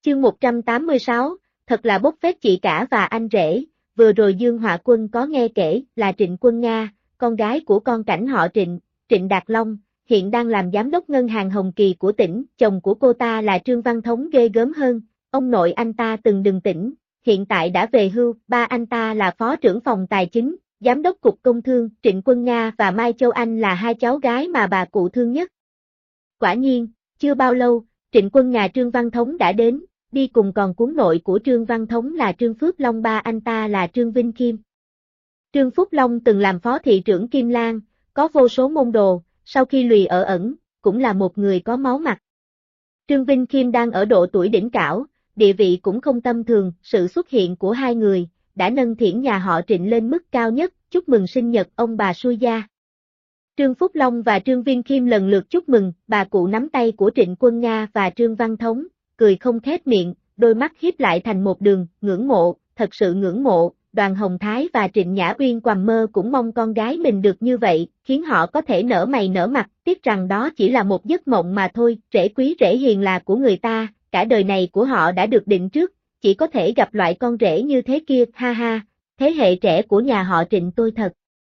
Chương 186, thật là bốc phét chị cả và anh rể, vừa rồi Dương Họa Quân có nghe kể là Trịnh Quân Nga, con gái của con cảnh họ Trịnh, Trịnh Đạt Long, hiện đang làm giám đốc ngân hàng Hồng Kỳ của tỉnh, chồng của cô ta là Trương Văn Thống ghê gớm hơn, ông nội anh ta từng đừng tỉnh, hiện tại đã về hưu, ba anh ta là phó trưởng phòng tài chính, giám đốc cục công thương, Trịnh Quân Nga và Mai Châu Anh là hai cháu gái mà bà cụ thương nhất. Quả nhiên, chưa bao lâu, Trịnh Quân Nga Trương Văn Thống đã đến, đi cùng còn cuốn nội của Trương Văn Thống là Trương Phước Long, ba anh ta là Trương Vinh Kim. Trương Phúc Long từng làm phó thị trưởng Kim Lan, có vô số môn đồ, sau khi lùi ở ẩn, cũng là một người có máu mặt. Trương Vinh Kim đang ở độ tuổi đỉnh cao, địa vị cũng không tầm thường, sự xuất hiện của hai người đã nâng thiển nhà họ Trịnh lên mức cao nhất, chúc mừng sinh nhật ông bà xui gia. Trương Phúc Long và Trương Vinh Kim lần lượt chúc mừng, bà cụ nắm tay của Trịnh Quân Nga và Trương Văn Thống, cười không khép miệng, đôi mắt híp lại thành một đường, ngưỡng mộ, thật sự ngưỡng mộ. Đoàn Hồng Thái và Trịnh Nhã Uyên quằm mơ cũng mong con gái mình được như vậy, khiến họ có thể nở mày nở mặt, tiếc rằng đó chỉ là một giấc mộng mà thôi, rể quý rể hiền là của người ta, cả đời này của họ đã được định trước, chỉ có thể gặp loại con rể như thế kia, ha ha, thế hệ trẻ của nhà họ Trịnh tôi thật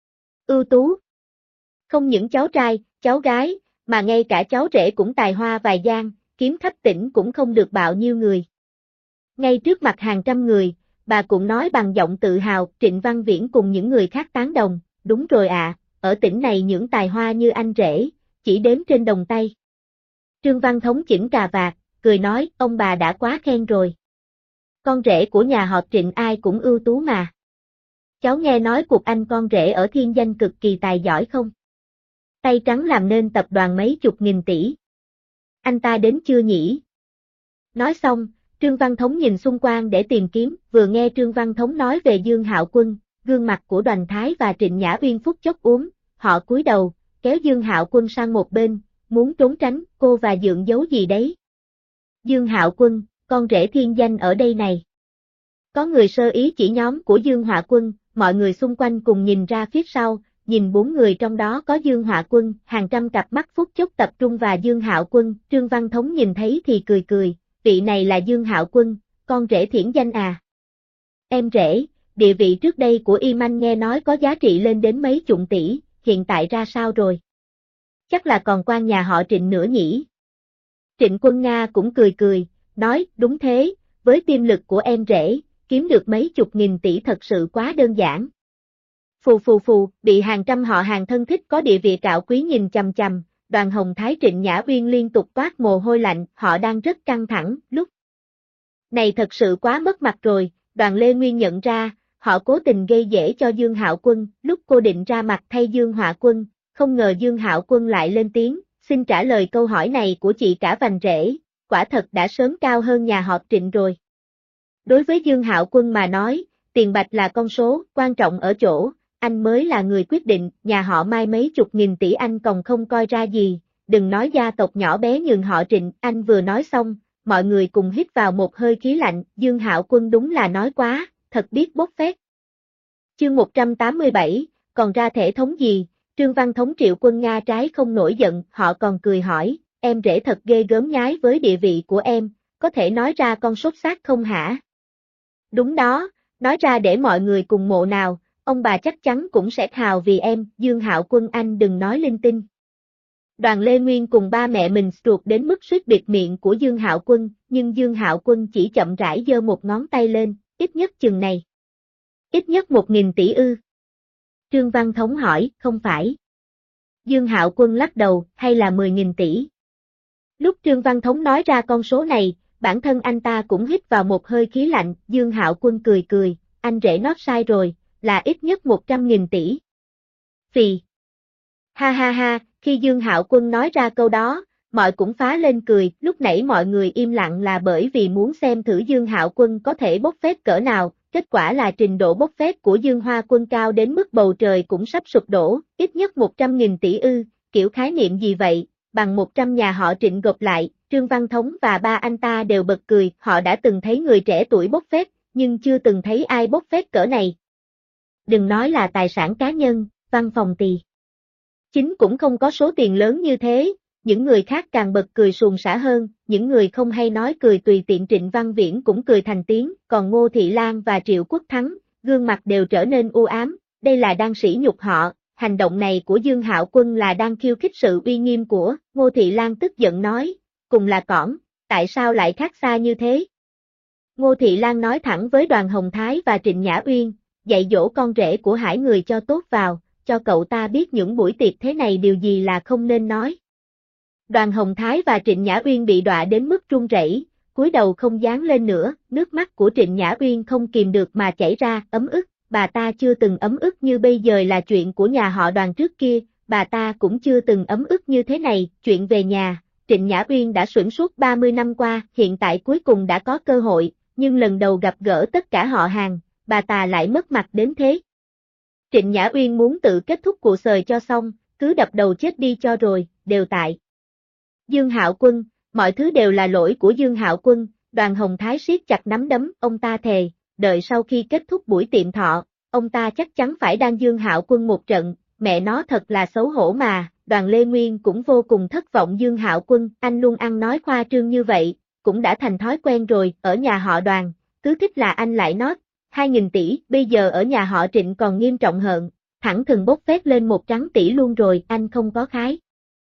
ưu tú. Không những cháu trai, cháu gái, mà ngay cả cháu rể cũng tài hoa vài giang, kiếm khắp tỉnh cũng không được bạo nhiêu người. Ngay trước mặt hàng trăm người, bà cũng nói bằng giọng tự hào, Trịnh Văn Viễn cùng những người khác tán đồng, đúng rồi ạ, ở tỉnh này những tài hoa như anh rể, chỉ đếm trên đồng tay. Trương Văn Thống chỉnh cà vạt, cười nói, ông bà đã quá khen rồi. Con rể của nhà họ Trịnh ai cũng ưu tú mà. Cháu nghe nói cuộc anh con rể ở Thiên Danh cực kỳ tài giỏi không? Tay trắng làm nên tập đoàn mấy chục nghìn tỷ. Anh ta đến chưa nhỉ? Nói xong, Trương Văn Thống nhìn xung quanh để tìm kiếm, vừa nghe Trương Văn Thống nói về Dương Hạo Quân, gương mặt của Đoàn Thái và Trịnh Nhã Uyên phút chốc úm, họ cúi đầu, kéo Dương Hạo Quân sang một bên, muốn trốn tránh, cô và Dượng giấu gì đấy? Dương Hạo Quân, con rể Thiên Danh ở đây này. Có người sơ ý chỉ nhóm của Dương Họa Quân, mọi người xung quanh cùng nhìn ra phía sau, nhìn bốn người trong đó có Dương Họa Quân, hàng trăm cặp mắt phút chốc tập trung vào Dương Hạo Quân, Trương Văn Thống nhìn thấy thì cười cười, vị này là Dương Hạo Quân, con rể Thiển Danh à. Em rể, địa vị trước đây của Y Manh nghe nói có giá trị lên đến mấy chục tỷ, hiện tại ra sao rồi? Chắc là còn quan nhà họ Trịnh nữa nhỉ? Trịnh Quân Nga cũng cười cười, nói, đúng thế, với tiềm lực của em rể, kiếm được mấy chục nghìn tỷ thật sự quá đơn giản. Phù phù phù, bị hàng trăm họ hàng thân thích có địa vị cao quý nhìn chằm chằm, Đoàn Hồng Thái Trịnh Nhã Uyên liên tục toát mồ hôi lạnh, họ đang rất căng thẳng, lúc này thật sự quá mất mặt rồi, Đoàn Lê Nguyên nhận ra, họ cố tình gây dễ cho Dương Hạo Quân, lúc cô định ra mặt thay Dương Họa Quân, không ngờ Dương Hạo Quân lại lên tiếng, xin trả lời câu hỏi này của chị cả vành rể, quả thật đã sớm cao hơn nhà họ Trịnh rồi. Đối với Dương Hạo Quân mà nói, tiền bạc là con số, quan trọng ở chỗ, anh mới là người quyết định, nhà họ Mai mấy chục nghìn tỷ anh còn không coi ra gì, đừng nói gia tộc nhỏ bé nhường họ Trịnh, anh vừa nói xong, mọi người cùng hít vào một hơi khí lạnh, Dương Hạo Quân đúng là nói quá, thật biết bốc phét. Chương 187, còn ra thể thống gì, Trương Văn Thống Triệu Quân Nga trái không nổi giận, họ còn cười hỏi, em rể thật ghê gớm nhái với địa vị của em, có thể nói ra con sốt xác không hả? Đúng đó, nói ra để mọi người cùng mộ nào, ông bà chắc chắn cũng sẽ hào vì em, Dương Hạo Quân anh đừng nói linh tinh. Đoàn Lê Nguyên cùng ba mẹ mình ruột đến mức suýt bịt miệng của Dương Hạo Quân, nhưng Dương Hạo Quân chỉ chậm rãi giơ một ngón tay lên, ít nhất chừng này. Ít nhất 1.000 tỷ ư? Trương Văn Thống hỏi, không phải. Dương Hạo Quân lắc đầu, hay là 10.000 tỷ? Lúc Trương Văn Thống nói ra con số này, bản thân anh ta cũng hít vào một hơi khí lạnh, Dương Hạo Quân cười cười, anh rể nót sai rồi, là ít nhất 100.000 tỷ. Phì. Ha ha ha, khi Dương Hạo Quân nói ra câu đó, mọi cũng phá lên cười, lúc nãy mọi người im lặng là bởi vì muốn xem thử Dương Hạo Quân có thể bốc phét cỡ nào, kết quả là trình độ bốc phét của Dương Hoa Quân cao đến mức bầu trời cũng sắp sụp đổ, ít nhất 100.000 tỷ ư, kiểu khái niệm gì vậy, bằng 100 nhà họ Trịnh gộp lại, Trương Văn Thống và ba anh ta đều bật cười, họ đã từng thấy người trẻ tuổi bốc phét, nhưng chưa từng thấy ai bốc phét cỡ này. Đừng nói là tài sản cá nhân, văn phòng tỳ chính cũng không có số tiền lớn như thế, những người khác càng bật cười suồng sã hơn, những người không hay nói cười tùy tiện Trịnh Văn Viễn cũng cười thành tiếng, còn Ngô Thị Lan và Triệu Quốc Thắng, gương mặt đều trở nên u ám, đây là đang sỉ nhục họ, hành động này của Dương Hạo Quân là đang khiêu khích sự uy nghiêm của, Ngô Thị Lan tức giận nói, cùng là cỏn, tại sao lại khác xa như thế? Ngô Thị Lan nói thẳng với Đoàn Hồng Thái và Trịnh Nhã Uyên, dạy dỗ con rể của Hải người cho tốt vào, cho cậu ta biết những buổi tiệc thế này điều gì là không nên nói. Đoàn Hồng Thái và Trịnh Nhã Uyên bị đọa đến mức run rẩy, cúi đầu không dán lên nữa, nước mắt của Trịnh Nhã Uyên không kìm được mà chảy ra, ấm ức, bà ta chưa từng ấm ức như bây giờ là chuyện của nhà họ Đoàn trước kia, bà ta cũng chưa từng ấm ức như thế này, chuyện về nhà, Trịnh Nhã Uyên đã xuẩn suốt 30 năm qua, hiện tại cuối cùng đã có cơ hội, nhưng lần đầu gặp gỡ tất cả họ hàng, bà ta lại mất mặt đến thế. Trịnh Nhã Uyên muốn tự kết thúc cuộc đời cho xong, cứ đập đầu chết đi cho rồi, đều tại Dương Hạo Quân, mọi thứ đều là lỗi của Dương Hạo Quân, Đoàn Hồng Thái siết chặt nắm đấm, ông ta thề, đợi sau khi kết thúc buổi tiệm thọ, ông ta chắc chắn phải đan Dương Hạo Quân một trận, mẹ nó thật là xấu hổ mà, Đoàn Lê Nguyên cũng vô cùng thất vọng Dương Hạo Quân, anh luôn ăn nói khoa trương như vậy, cũng đã thành thói quen rồi, ở nhà họ Đoàn, cứ thích là anh lại nói, 2.000 tỷ, bây giờ ở nhà họ Trịnh còn nghiêm trọng hơn, thẳng thừng bốc phét lên 1 tỷ luôn rồi, anh không có khái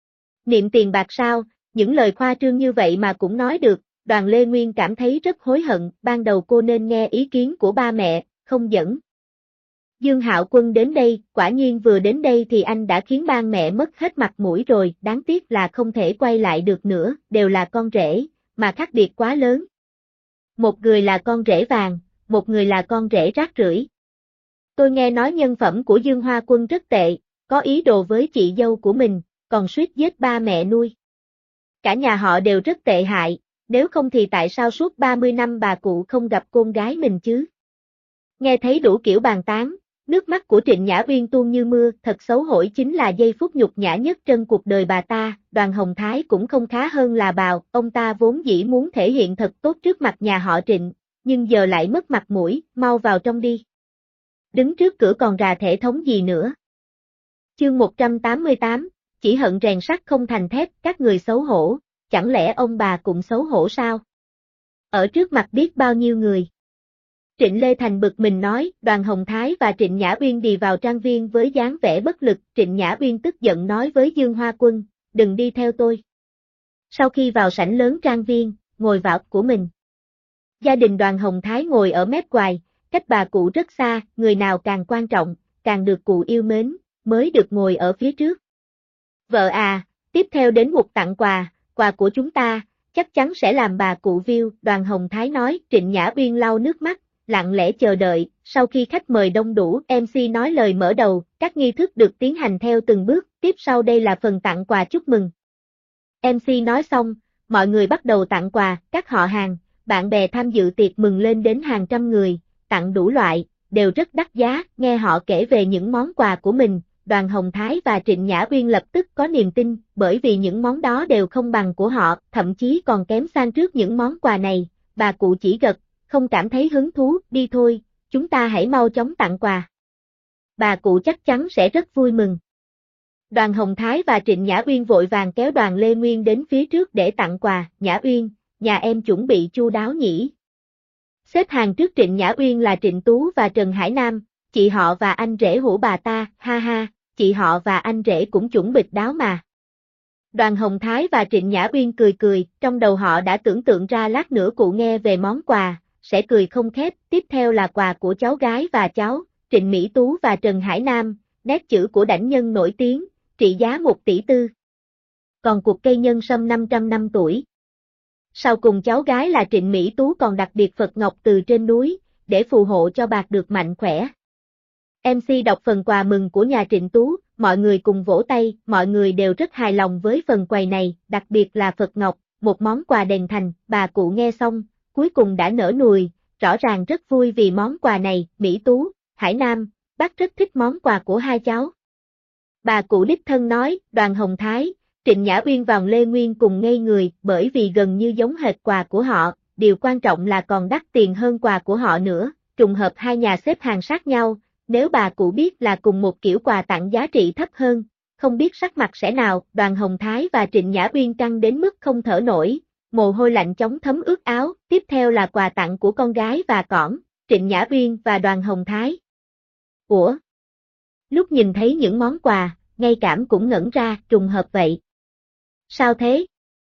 niệm tiền bạc sao, những lời khoa trương như vậy mà cũng nói được, Đoàn Lê Nguyên cảm thấy rất hối hận, ban đầu cô nên nghe ý kiến của ba mẹ, không dẫn Dương Hạo Quân đến đây, quả nhiên vừa đến đây thì anh đã khiến ba mẹ mất hết mặt mũi rồi, đáng tiếc là không thể quay lại được nữa, đều là con rể, mà khác biệt quá lớn. Một người là con rể vàng, một người là con rể rác rưởi. Tôi nghe nói nhân phẩm của Dương Hoa Quân rất tệ, có ý đồ với chị dâu của mình, còn suýt giết ba mẹ nuôi. Cả nhà họ đều rất tệ hại, nếu không thì tại sao suốt 30 năm bà cụ không gặp con gái mình chứ? Nghe thấy đủ kiểu bàn tán, nước mắt của Trịnh Nhã Uyên tuôn như mưa, thật xấu hổ chính là giây phút nhục nhã nhất trong cuộc đời bà ta, Đoàn Hồng Thái cũng không khá hơn là bào, ông ta vốn dĩ muốn thể hiện thật tốt trước mặt nhà họ Trịnh, nhưng giờ lại mất mặt mũi, mau vào trong đi. Đứng trước cửa còn rà thể thống gì nữa. Chương 188, chỉ hận rèn sắt không thành thép, các người xấu hổ, chẳng lẽ ông bà cũng xấu hổ sao? Ở trước mặt biết bao nhiêu người. Trịnh Lê Thành bực mình nói, Đoàn Hồng Thái và Trịnh Nhã Uyên đi vào trang viên với dáng vẻ bất lực, Trịnh Nhã Uyên tức giận nói với Dương Hoa Quân, đừng đi theo tôi. Sau khi vào sảnh lớn trang viên, ngồi vào của mình. Gia đình Đoàn Hồng Thái ngồi ở mép ngoài, cách bà cụ rất xa, người nào càng quan trọng, càng được cụ yêu mến, mới được ngồi ở phía trước. Vợ à, tiếp theo đến một tặng quà, quà của chúng ta, chắc chắn sẽ làm bà cụ view, Đoàn Hồng Thái nói, Trịnh Nhã Uyên lau nước mắt, lặng lẽ chờ đợi, sau khi khách mời đông đủ, MC nói lời mở đầu, các nghi thức được tiến hành theo từng bước, tiếp sau đây là phần tặng quà chúc mừng. MC nói xong, mọi người bắt đầu tặng quà, các họ hàng, bạn bè tham dự tiệc mừng lên đến hàng trăm người, tặng đủ loại, đều rất đắt giá, nghe họ kể về những món quà của mình, Đoàn Hồng Thái và Trịnh Nhã Uyên lập tức có niềm tin, bởi vì những món đó đều không bằng của họ, thậm chí còn kém sang trước những món quà này, bà cụ chỉ gật, không cảm thấy hứng thú, đi thôi, chúng ta hãy mau chóng tặng quà. Bà cụ chắc chắn sẽ rất vui mừng. Đoàn Hồng Thái và Trịnh Nhã Uyên vội vàng kéo Đoàn Lê Nguyên đến phía trước để tặng quà, Nhã Uyên, nhà em chuẩn bị chu đáo nhỉ. Xếp hàng trước Trịnh Nhã Uyên là Trịnh Tú và Trần Hải Nam, chị họ và anh rể hủ bà ta, ha ha, chị họ và anh rể cũng chuẩn bị đáo mà. Đoàn Hồng Thái và Trịnh Nhã Uyên cười cười, trong đầu họ đã tưởng tượng ra lát nữa cụ nghe về món quà, sẽ cười không khép, tiếp theo là quà của cháu gái và cháu, Trịnh Mỹ Tú và Trần Hải Nam, nét chữ của đảnh nhân nổi tiếng, trị giá 1,4 tỷ. Còn cuộc cây nhân sâm 500 năm tuổi. Sau cùng cháu gái là Trịnh Mỹ Tú còn đặc biệt Phật Ngọc từ trên núi, để phù hộ cho bạc được mạnh khỏe. MC đọc phần quà mừng của nhà Trịnh Tú, mọi người cùng vỗ tay, mọi người đều rất hài lòng với phần quầy này, đặc biệt là Phật Ngọc, một món quà đền thành, bà cụ nghe xong, cuối cùng đã nở nùi, rõ ràng rất vui vì món quà này, Mỹ Tú, Hải Nam, bác rất thích món quà của hai cháu. Bà cụ đích thân nói, Đoàn Hồng Thái, Trịnh Nhã Uyên và Lê Nguyên cùng ngây người, bởi vì gần như giống hệt quà của họ, điều quan trọng là còn đắt tiền hơn quà của họ nữa, trùng hợp hai nhà xếp hàng sát nhau, nếu bà cụ biết là cùng một kiểu quà tặng giá trị thấp hơn, không biết sắc mặt sẽ nào, Đoàn Hồng Thái và Trịnh Nhã Uyên căng đến mức không thở nổi, mồ hôi lạnh chóng thấm ướt áo, tiếp theo là quà tặng của con gái và cỏn, Trịnh Nhã Uyên và Đoàn Hồng Thái. Ủa? Lúc nhìn thấy những món quà, ngay cảm cũng ngẩn ra, trùng hợp vậy. Sao thế?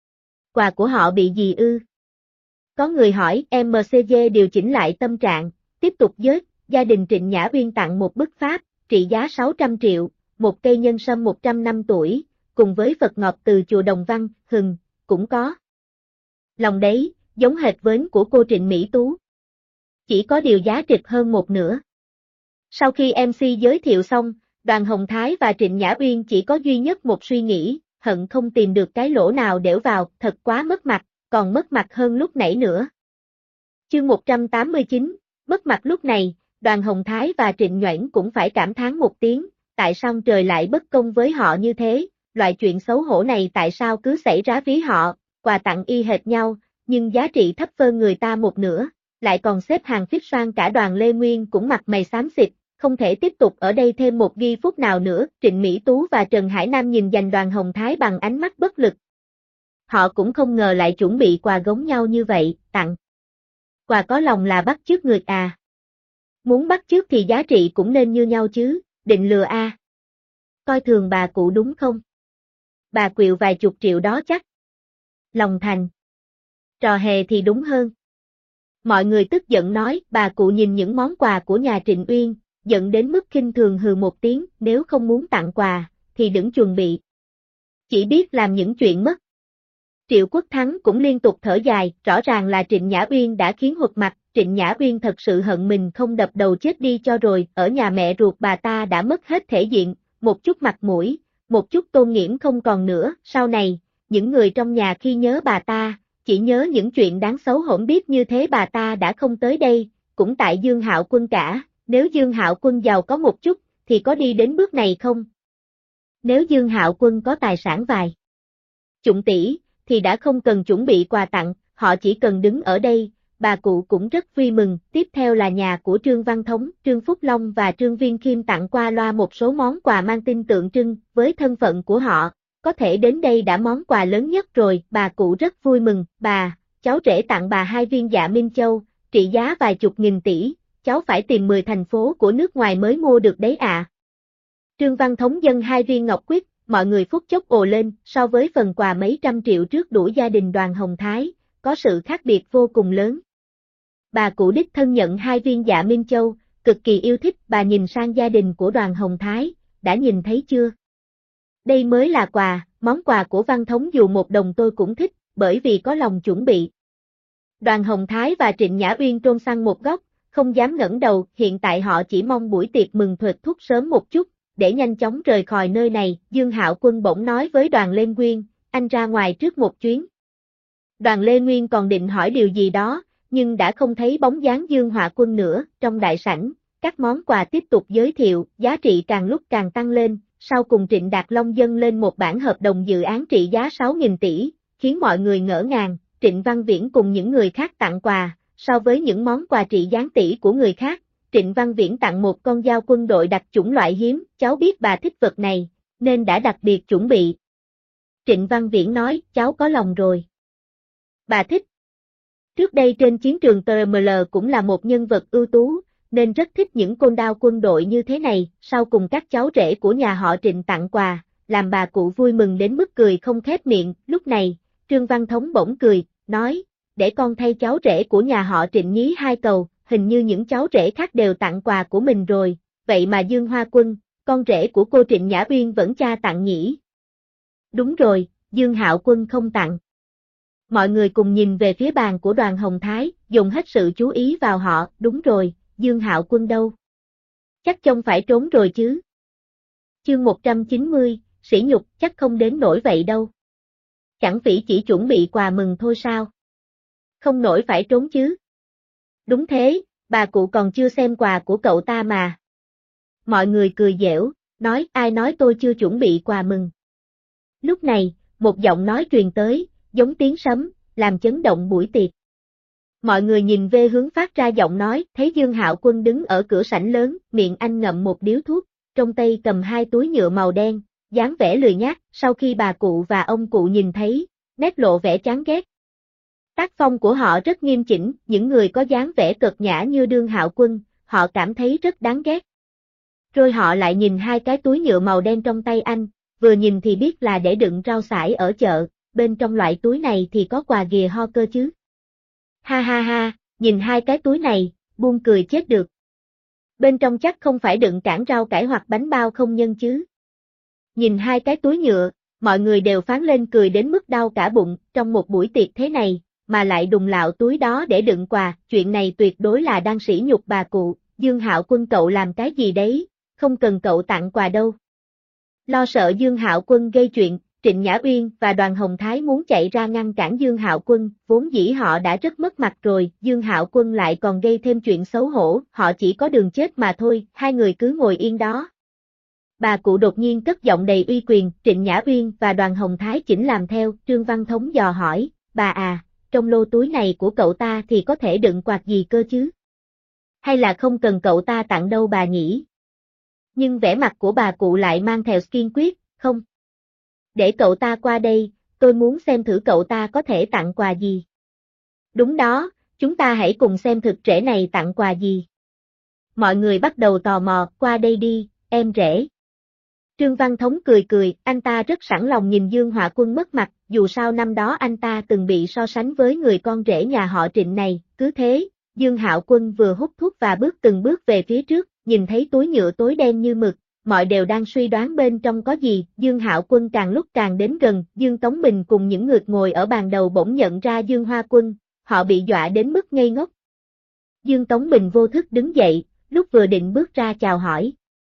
Quà của họ bị gì ư? Có người hỏi, MCG điều chỉnh lại tâm trạng, tiếp tục với, gia đình Trịnh Nhã Uyên tặng một bức pháp, trị giá 600 triệu, một cây nhân sâm 100 năm tuổi, cùng với Phật ngọc từ chùa Đồng Văn, cũng có. Lòng đấy, giống hệt vến của cô Trịnh Mỹ Tú. Chỉ có điều giá trịch hơn một nửa. Sau khi MC giới thiệu xong, Đoàn Hồng Thái và Trịnh Nhã Uyên chỉ có duy nhất một suy nghĩ, hận không tìm được cái lỗ nào đẽo vào, thật quá mất mặt, còn mất mặt hơn lúc nãy nữa. Chương 189, mất mặt lúc này, Đoàn Hồng Thái và Trịnh Nhoãn cũng phải cảm thán một tiếng, tại sao trời lại bất công với họ như thế, loại chuyện xấu hổ này tại sao cứ xảy ra với họ, quà tặng y hệt nhau, nhưng giá trị thấp hơn người ta một nửa, lại còn xếp hàng phít xoan cả Đoàn Lê Nguyên cũng mặt mày xám xịt, không thể tiếp tục ở đây thêm một giây phút nào nữa, Trịnh Mỹ Tú và Trần Hải Nam nhìn dành Đoàn Hồng Thái bằng ánh mắt bất lực. Họ cũng không ngờ lại chuẩn bị quà giống nhau như vậy, tặng. Quà có lòng là bắt chước người à. Muốn bắt chước thì giá trị cũng nên như nhau chứ, định lừa à. Coi thường bà cụ đúng không? Bà quỵu vài chục triệu đó chắc. Lòng thành. Trò hề thì đúng hơn. Mọi người tức giận nói, bà cụ nhìn những món quà của nhà Trịnh Uyên, giận đến mức khinh thường hừ một tiếng, nếu không muốn tặng quà, thì đừng chuẩn bị. Chỉ biết làm những chuyện mất. Triệu Quốc Thắng cũng liên tục thở dài, rõ ràng là Trịnh Nhã Uyên đã khiến hụt mặt, Trịnh Nhã Uyên thật sự hận mình không đập đầu chết đi cho rồi, ở nhà mẹ ruột bà ta đã mất hết thể diện, một chút mặt mũi, một chút tôn nghiêm không còn nữa, sau này, những người trong nhà khi nhớ bà ta, chỉ nhớ những chuyện đáng xấu hổ, biết như thế bà ta đã không tới đây, cũng tại Dương Hạo Quân cả, nếu Dương Hạo Quân giàu có một chút, thì có đi đến bước này không? Nếu Dương Hạo Quân có tài sản vài chục tỷ, thì đã không cần chuẩn bị quà tặng, họ chỉ cần đứng ở đây, bà cụ cũng rất vui mừng, tiếp theo là nhà của Trương Văn Thống, Trương Phúc Long và Trương Viên Khiêm tặng qua loa một số món quà mang tin tượng trưng, với thân phận của họ, có thể đến đây đã món quà lớn nhất rồi, bà cụ rất vui mừng, cháu rể tặng bà 2 viên dạ Minh Châu, trị giá vài chục nghìn tỷ, cháu phải tìm 10 thành phố của nước ngoài mới mua được đấy ạ. Trương Văn Thống dâng 2 viên ngọc quyết, mọi người phút chốc ồ lên, so với phần quà mấy trăm triệu trước đuổi gia đình Đoàn Hồng Thái, có sự khác biệt vô cùng lớn. Bà cụ đích thân nhận 2 viên dạ Minh Châu, cực kỳ yêu thích, bà nhìn sang gia đình của Đoàn Hồng Thái, đã nhìn thấy chưa? Đây mới là quà, món quà của Văn Thống dù một đồng tôi cũng thích, bởi vì có lòng chuẩn bị. Đoàn Hồng Thái và Trịnh Nhã Uyên trôn sang một góc, không dám ngẩng đầu, hiện tại họ chỉ mong buổi tiệc mừng thuệt thúc sớm một chút, để nhanh chóng rời khỏi nơi này, Dương Hạo Quân bỗng nói với Đoàn Lê Nguyên, anh ra ngoài trước một chuyến. Đoàn Lê Nguyên còn định hỏi điều gì đó, nhưng đã không thấy bóng dáng Dương Hạo Quân nữa, trong đại sảnh, các món quà tiếp tục giới thiệu, giá trị càng lúc càng tăng lên, sau cùng Trịnh Đạt Long dâng lên một bản hợp đồng dự án trị giá 6.000 tỷ, khiến mọi người ngỡ ngàng, Trịnh Văn Viễn cùng những người khác tặng quà, so với những món quà trị giá tỷ của người khác, Trịnh Văn Viễn tặng một con dao quân đội đặc chủng loại hiếm, cháu biết bà thích vật này, nên đã đặc biệt chuẩn bị. Trịnh Văn Viễn nói, cháu có lòng rồi. Bà thích. Trước đây trên chiến trường TML cũng là một nhân vật ưu tú, nên rất thích những côn đao quân đội như thế này, sau cùng các cháu rể của nhà họ Trịnh tặng quà, làm bà cụ vui mừng đến mức cười không khép miệng, lúc này, Trương Văn Thống bỗng cười, nói, để con thay cháu rể của nhà họ Trịnh nhí 2 cầu, hình như những cháu rể khác đều tặng quà của mình rồi, vậy mà Dương Hoa Quân, con rể của cô Trịnh Nhã Uyên vẫn cha tặng nhỉ? Đúng rồi, Dương Hạo Quân không tặng. Mọi người cùng nhìn về phía bàn của Đoàn Hồng Thái, dùng hết sự chú ý vào họ, đúng rồi, Dương Hạo Quân đâu? Chắc trông phải trốn rồi chứ. Chương 190, sỉ nhục chắc không đến nổi vậy đâu. Chẳng phỉ chỉ chuẩn bị quà mừng thôi sao? Không nổi phải trốn chứ. Đúng thế, bà cụ còn chưa xem quà của cậu ta mà. Mọi người cười giễu, nói ai nói tôi chưa chuẩn bị quà mừng. Lúc này, một giọng nói truyền tới, giống tiếng sấm, làm chấn động buổi tiệc. Mọi người nhìn về hướng phát ra giọng nói, thấy Dương Hạo Quân đứng ở cửa sảnh lớn, miệng anh ngậm một điếu thuốc, trong tay cầm 2 túi nhựa màu đen, dáng vẻ lười nhác, sau khi bà cụ và ông cụ nhìn thấy, nét lộ vẻ chán ghét. Tác phong của họ rất nghiêm chỉnh, những người có dáng vẻ cợt nhã như Đương Hạo Quân, họ cảm thấy rất đáng ghét. Rồi họ lại nhìn hai cái túi nhựa màu đen trong tay anh, vừa nhìn thì biết là để đựng rau sải ở chợ, bên trong loại túi này thì có quà ghìa ho cơ chứ. Ha ha ha, nhìn hai cái túi này, buông cười chết được. Bên trong chắc không phải đựng cải rau cải hoặc bánh bao không nhân chứ. Nhìn hai cái túi nhựa, mọi người đều phán lên cười đến mức đau cả bụng, trong một buổi tiệc thế này, mà lại đùng lạo túi đó để đựng quà, chuyện này tuyệt đối là đang sỉ nhục bà cụ, Dương Hạo Quân cậu làm cái gì đấy, không cần cậu tặng quà đâu. Lo sợ Dương Hạo Quân gây chuyện, Trịnh Nhã Uyên và Đoàn Hồng Thái muốn chạy ra ngăn cản Dương Hạo Quân, vốn dĩ họ đã rất mất mặt rồi, Dương Hạo Quân lại còn gây thêm chuyện xấu hổ, họ chỉ có đường chết mà thôi, hai người cứ ngồi yên đó. Bà cụ đột nhiên cất giọng đầy uy quyền, Trịnh Nhã Uyên và Đoàn Hồng Thái chỉnh làm theo, Trương Văn Thống dò hỏi, bà à, trong lô túi này của cậu ta thì có thể đựng quạt gì cơ chứ? Hay là không cần cậu ta tặng đâu bà nhỉ? Nhưng vẻ mặt của bà cụ lại mang theo kiên quyết, không. Để cậu ta qua đây, tôi muốn xem thử cậu ta có thể tặng quà gì. Đúng đó, chúng ta hãy cùng xem thực rể này tặng quà gì. Mọi người bắt đầu tò mò, qua đây đi, em rể. Trương Văn Thống cười cười, anh ta rất sẵn lòng nhìn Dương Họa Quân mất mặt, dù sao năm đó anh ta từng bị so sánh với người con rể nhà họ Trịnh này, cứ thế, Dương Hạo Quân vừa hút thuốc và bước từng bước về phía trước, nhìn thấy túi nhựa tối đen như mực, mọi đều đang suy đoán bên trong có gì, Dương Hạo Quân càng lúc càng đến gần, Dương Tống Bình cùng những người ngồi ở bàn đầu bỗng nhận ra Dương Hoa Quân, họ bị dọa đến mức ngây ngốc. Dương Tống Bình vô thức đứng dậy, lúc vừa định bước ra chào hỏi.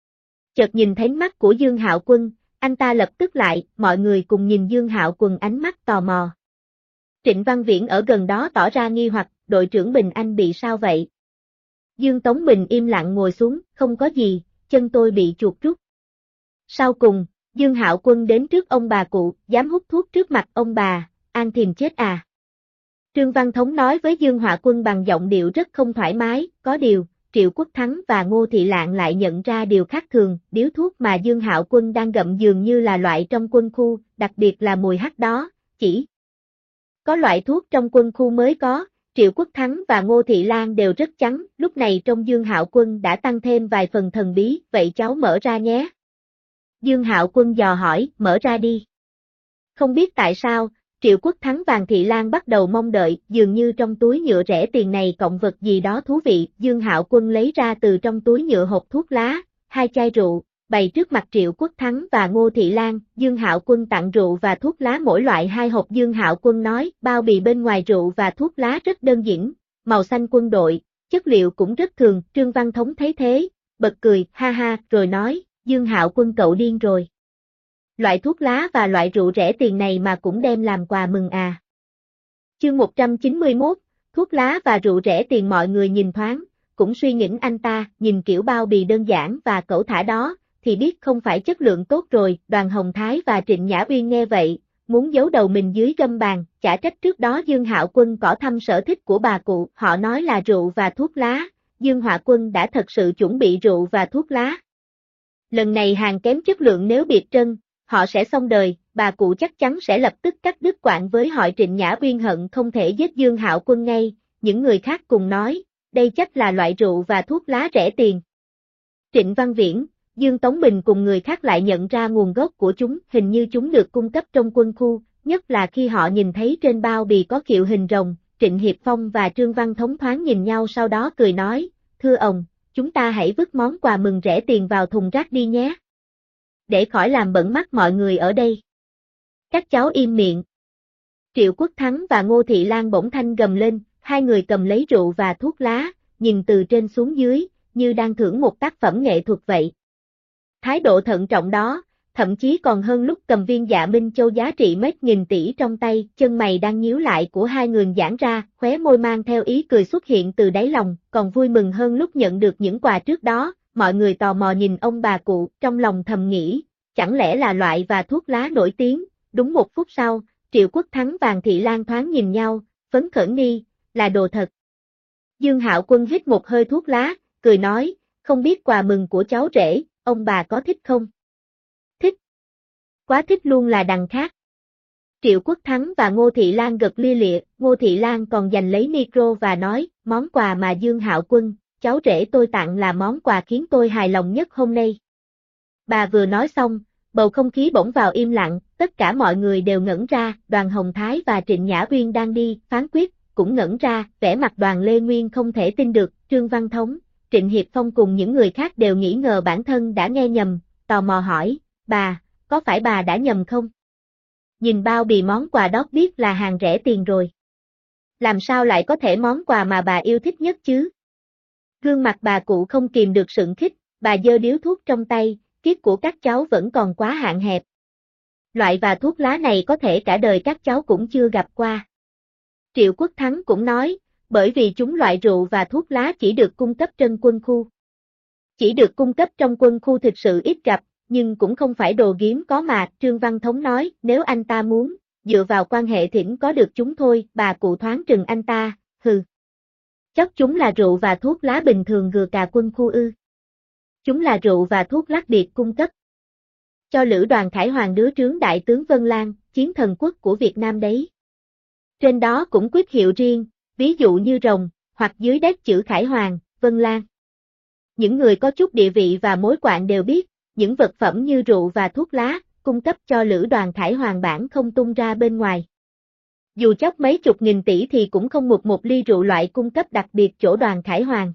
Chợt nhìn thấy mắt của Dương Hạo Quân, anh ta lập tức lại, mọi người cùng nhìn Dương Hạo Quân ánh mắt tò mò. Trịnh Văn Viễn ở gần đó tỏ ra nghi hoặc, đội trưởng Bình anh bị sao vậy? Dương Tống Bình im lặng ngồi xuống, không có gì, chân tôi bị chuột rút. Sau cùng, Dương Hạo Quân đến trước ông bà cụ, dám hút thuốc trước mặt ông bà, An Thìm chết à. Trương Văn Thống nói với Dương Hạo Quân bằng giọng điệu rất không thoải mái, có điều, Triệu Quốc Thắng và Ngô Thị Lạng lại nhận ra điều khác thường, điếu thuốc mà Dương Hạo Quân đang gặm dường như là loại trong quân khu, đặc biệt là mùi hắc đó, chỉ có loại thuốc trong quân khu mới có. Triệu Quốc Thắng và Ngô Thị Lan đều rất chắn, lúc này trong Dương Hạo Quân đã tăng thêm vài phần thần bí, vậy cháu mở ra nhé. Dương Hạo Quân dò hỏi, mở ra đi. Không biết tại sao, Triệu Quốc Thắng và Thị Lan bắt đầu mong đợi, dường như trong túi nhựa rẻ tiền này cộng vật gì đó thú vị, Dương Hạo Quân lấy ra từ trong túi nhựa hộp thuốc lá, 2 chai rượu, bày trước mặt Triệu Quốc Thắng và Ngô Thị Lan, Dương Hạo Quân tặng rượu và thuốc lá mỗi loại 2 hộp. Dương Hạo Quân nói, bao bì bên ngoài rượu và thuốc lá rất đơn giản, màu xanh quân đội, chất liệu cũng rất thường, Trương Văn Thống thấy thế, bật cười, ha ha, rồi nói, Dương Hạo Quân cậu điên rồi. Loại thuốc lá và loại rượu rẻ tiền này mà cũng đem làm quà mừng à. Chương 191, thuốc lá và rượu rẻ tiền mọi người nhìn thoáng, cũng suy nghĩ anh ta, nhìn kiểu bao bì đơn giản và cẩu thả đó, thì biết không phải chất lượng tốt rồi, Đoàn Hồng Thái và Trịnh Nhã Uyên nghe vậy, muốn giấu đầu mình dưới gâm bàn, chả trách trước đó Dương Hạo Quân cỏ thăm sở thích của bà cụ, họ nói là rượu và thuốc lá, Dương Hạo Quân đã thật sự chuẩn bị rượu và thuốc lá. Lần này hàng kém chất lượng nếu biệt trân, họ sẽ xong đời, bà cụ chắc chắn sẽ lập tức cắt đứt quãng với họ. Trịnh Nhã Uyên hận không thể giết Dương Hạo Quân ngay, những người khác cùng nói, đây chắc là loại rượu và thuốc lá rẻ tiền. Trịnh Văn Viễn, Dương Tống Bình cùng người khác lại nhận ra nguồn gốc của chúng, hình như chúng được cung cấp trong quân khu, nhất là khi họ nhìn thấy trên bao bì có kiệu hình rồng, Trịnh Hiệp Phong và Trương Văn Thống thoáng nhìn nhau sau đó cười nói, thưa ông, chúng ta hãy vứt món quà mừng rẻ tiền vào thùng rác đi nhé. Để khỏi làm bẩn mắt mọi người ở đây. Các cháu im miệng. Triệu Quốc Thắng và Ngô Thị Lan bỗng thanh gầm lên, hai người cầm lấy rượu và thuốc lá, nhìn từ trên xuống dưới, như đang thưởng một tác phẩm nghệ thuật vậy. Thái độ thận trọng đó, thậm chí còn hơn lúc cầm viên Dạ Minh Châu giá trị mấy nghìn tỷ trong tay, chân mày đang nhíu lại của hai người giãn ra, khóe môi mang theo ý cười xuất hiện từ đáy lòng, còn vui mừng hơn lúc nhận được những quà trước đó, mọi người tò mò nhìn ông bà cụ, trong lòng thầm nghĩ, chẳng lẽ là loại và thuốc lá nổi tiếng, đúng 1 phút sau, Triệu Quốc Thắng và Thị Lan thoáng nhìn nhau, phấn khởi nghi, là đồ thật. Dương Hạo Quân hít một hơi thuốc lá, cười nói, không biết quà mừng của cháu rể, ông bà có thích không? Thích. Quá thích luôn là đằng khác. Triệu Quốc Thắng và Ngô Thị Lan gật lia lịa, Ngô Thị Lan còn giành lấy micro và nói, món quà mà Dương Hạo Quân, cháu rể tôi tặng là món quà khiến tôi hài lòng nhất hôm nay. Bà vừa nói xong, bầu không khí bỗng vào im lặng, tất cả mọi người đều ngẩn ra, Đoàn Hồng Thái và Trịnh Nhã Uyên đang đi, phán quyết, cũng ngẩn ra, vẻ mặt Đoàn Lê Nguyên không thể tin được, Trương Văn Thống, Trịnh Hiệp Phong cùng những người khác đều nghĩ ngờ bản thân đã nghe nhầm, tò mò hỏi, bà, có phải bà đã nhầm không? Nhìn bao bì món quà đó biết là hàng rẻ tiền rồi. Làm sao lại có thể món quà mà bà yêu thích nhất chứ? Gương mặt bà cụ không kìm được sững khích, bà giơ điếu thuốc trong tay, kiếp của các cháu vẫn còn quá hạn hẹp. Loại và thuốc lá này có thể cả đời các cháu cũng chưa gặp qua. Triệu Quốc Thắng cũng nói, bởi vì chúng loại rượu và thuốc lá chỉ được cung cấp trong quân khu. Chỉ được cung cấp trong quân khu thực sự ít gặp, nhưng cũng không phải đồ hiếm có mà, Trương Văn Thống nói, nếu anh ta muốn, dựa vào quan hệ thỉnh có được chúng thôi, bà cụ thoáng trừng anh ta, hừ. Chắc chúng là rượu và thuốc lá bình thường gừa cả quân khu ư. Chúng là rượu và thuốc lắc biệt cung cấp. Cho Lữ Đoàn Khải Hoàng đứa trướng đại tướng Vân Lan, chiến thần quốc của Việt Nam đấy. Trên đó cũng quyết hiệu riêng, ví dụ như rồng, hoặc dưới đất chữ Khải Hoàng, Vân Lan. Những người có chút địa vị và mối quan đều biết, những vật phẩm như rượu và thuốc lá, cung cấp cho Lữ Đoàn Khải Hoàng bản không tung ra bên ngoài. Dù chốc mấy chục nghìn tỷ thì cũng không một ly rượu loại cung cấp đặc biệt chỗ Đoàn Khải Hoàng.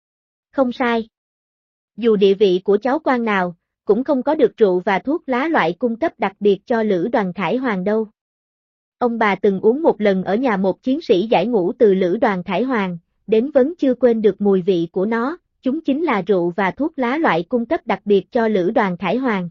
Không sai. Dù địa vị của cháu quan nào, cũng không có được rượu và thuốc lá loại cung cấp đặc biệt cho Lữ Đoàn Khải Hoàng đâu. Ông bà từng uống một lần ở nhà một chiến sĩ giải ngũ từ Lữ Đoàn Khải Hoàng, đến vẫn chưa quên được mùi vị của nó, chúng chính là rượu và thuốc lá loại cung cấp đặc biệt cho Lữ Đoàn Khải Hoàng.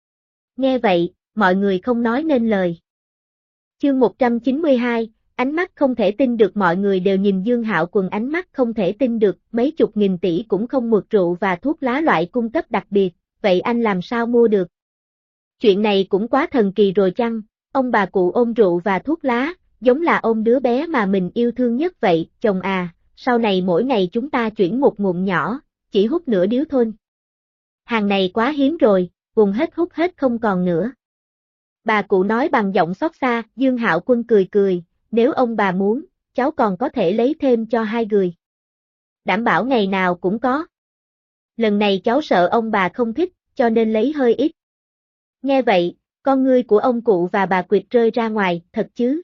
Nghe vậy, mọi người không nói nên lời. Chương 192, ánh mắt không thể tin được mọi người đều nhìn Dương Hạo Quân ánh mắt không thể tin được, mấy chục nghìn tỷ cũng không mượt rượu và thuốc lá loại cung cấp đặc biệt, vậy anh làm sao mua được? Chuyện này cũng quá thần kỳ rồi chăng, ông bà cụ ôm rượu và thuốc lá, giống là ôm đứa bé mà mình yêu thương nhất vậy, chồng à, sau này mỗi ngày chúng ta chuyển một ngụm nhỏ, chỉ hút nửa điếu thôi. Hàng này quá hiếm rồi, vùng hết hút hết không còn nữa. Bà cụ nói bằng giọng xót xa, Dương Hạo Quân cười cười, nếu ông bà muốn, cháu còn có thể lấy thêm cho hai người. Đảm bảo ngày nào cũng có. Lần này cháu sợ ông bà không thích, cho nên lấy hơi ít. Nghe vậy, con ngươi của ông cụ và bà Quyệt rơi ra ngoài, thật chứ?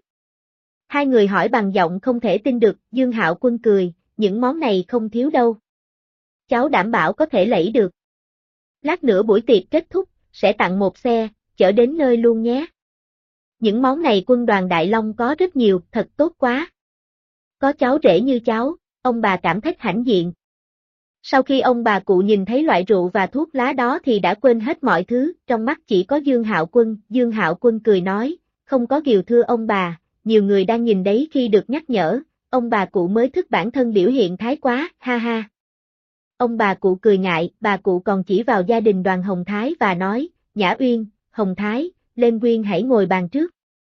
Hai người hỏi bằng giọng không thể tin được, Dương Hạo Quân cười, những món này không thiếu đâu. Cháu đảm bảo có thể lấy được. Lát nữa buổi tiệc kết thúc, sẽ tặng một xe, chở đến nơi luôn nhé. Những món này quân đoàn Đại Long có rất nhiều, thật tốt quá. Có cháu rể như cháu, ông bà cảm thấy hãnh diện. Sau khi ông bà cụ nhìn thấy loại rượu và thuốc lá đó thì đã quên hết mọi thứ, trong mắt chỉ có Dương Hạo Quân cười nói, không có kiều thưa ông bà, nhiều người đang nhìn đấy khi được nhắc nhở, ông bà cụ mới thức bản thân biểu hiện thái quá, ha ha. Ông bà cụ cười ngại, bà cụ còn chỉ vào gia đình Đoàn Hồng Thái và nói, Nhã Uyên, Hồng Thái, lên Quyên hãy ngồi bàn trước.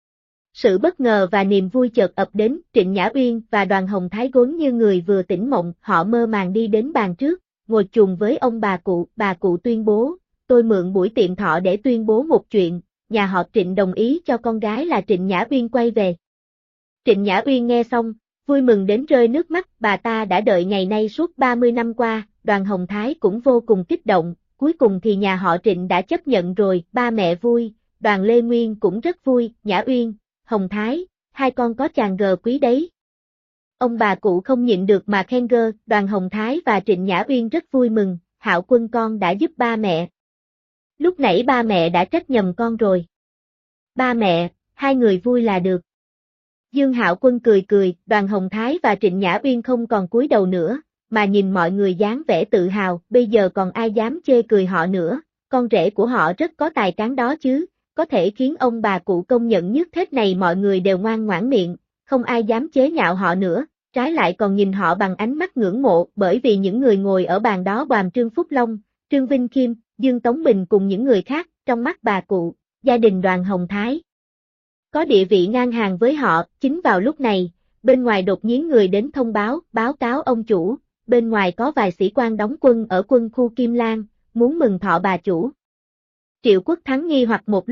Sự bất ngờ và niềm vui chợt ập đến, Trịnh Nhã Uyên và Đoàn Hồng Thái gốn như người vừa tỉnh mộng, họ mơ màng đi đến bàn trước, ngồi chùng với ông bà cụ tuyên bố, tôi mượn buổi tiệm thọ để tuyên bố một chuyện, nhà họ Trịnh đồng ý cho con gái là Trịnh Nhã Uyên quay về. Trịnh Nhã Uyên nghe xong, vui mừng đến rơi nước mắt, bà ta đã đợi ngày nay suốt 30 năm qua, Đoàn Hồng Thái cũng vô cùng kích động, cuối cùng thì nhà họ Trịnh đã chấp nhận rồi, ba mẹ vui, Đoàn Lê Nguyên cũng rất vui, Nhã Uyên, Hồng Thái, hai con có chàng gờ quý đấy. Ông bà cụ không nhịn được mà khen gơ, Đoàn Hồng Thái và Trịnh Nhã Uyên rất vui mừng, Hạo Quân con đã giúp ba mẹ. Lúc nãy ba mẹ đã trách nhầm con rồi. Ba mẹ, hai người vui là được. Dương Hạo Quân cười cười, Đoàn Hồng Thái và Trịnh Nhã Uyên không còn cúi đầu nữa, mà nhìn mọi người dáng vẻ tự hào, bây giờ còn ai dám chê cười họ nữa, con rể của họ rất có tài cán đó chứ, có thể khiến ông bà cụ công nhận nhất thế này mọi người đều ngoan ngoãn miệng, không ai dám chế nhạo họ nữa, trái lại còn nhìn họ bằng ánh mắt ngưỡng mộ, bởi vì những người ngồi ở bàn đó gồm Trương Phúc Long, Trương Vinh Khiêm, Dương Tống Bình cùng những người khác, trong mắt bà cụ, gia đình Đoàn Hồng Thái có địa vị ngang hàng với họ, chính vào lúc này, bên ngoài đột nhiên người đến thông báo cáo ông chủ, bên ngoài có vài sĩ quan đóng quân ở quân khu Kim Lan, muốn mừng thọ bà chủ. Triệu Quốc Thắng nghi hoặc một lúc,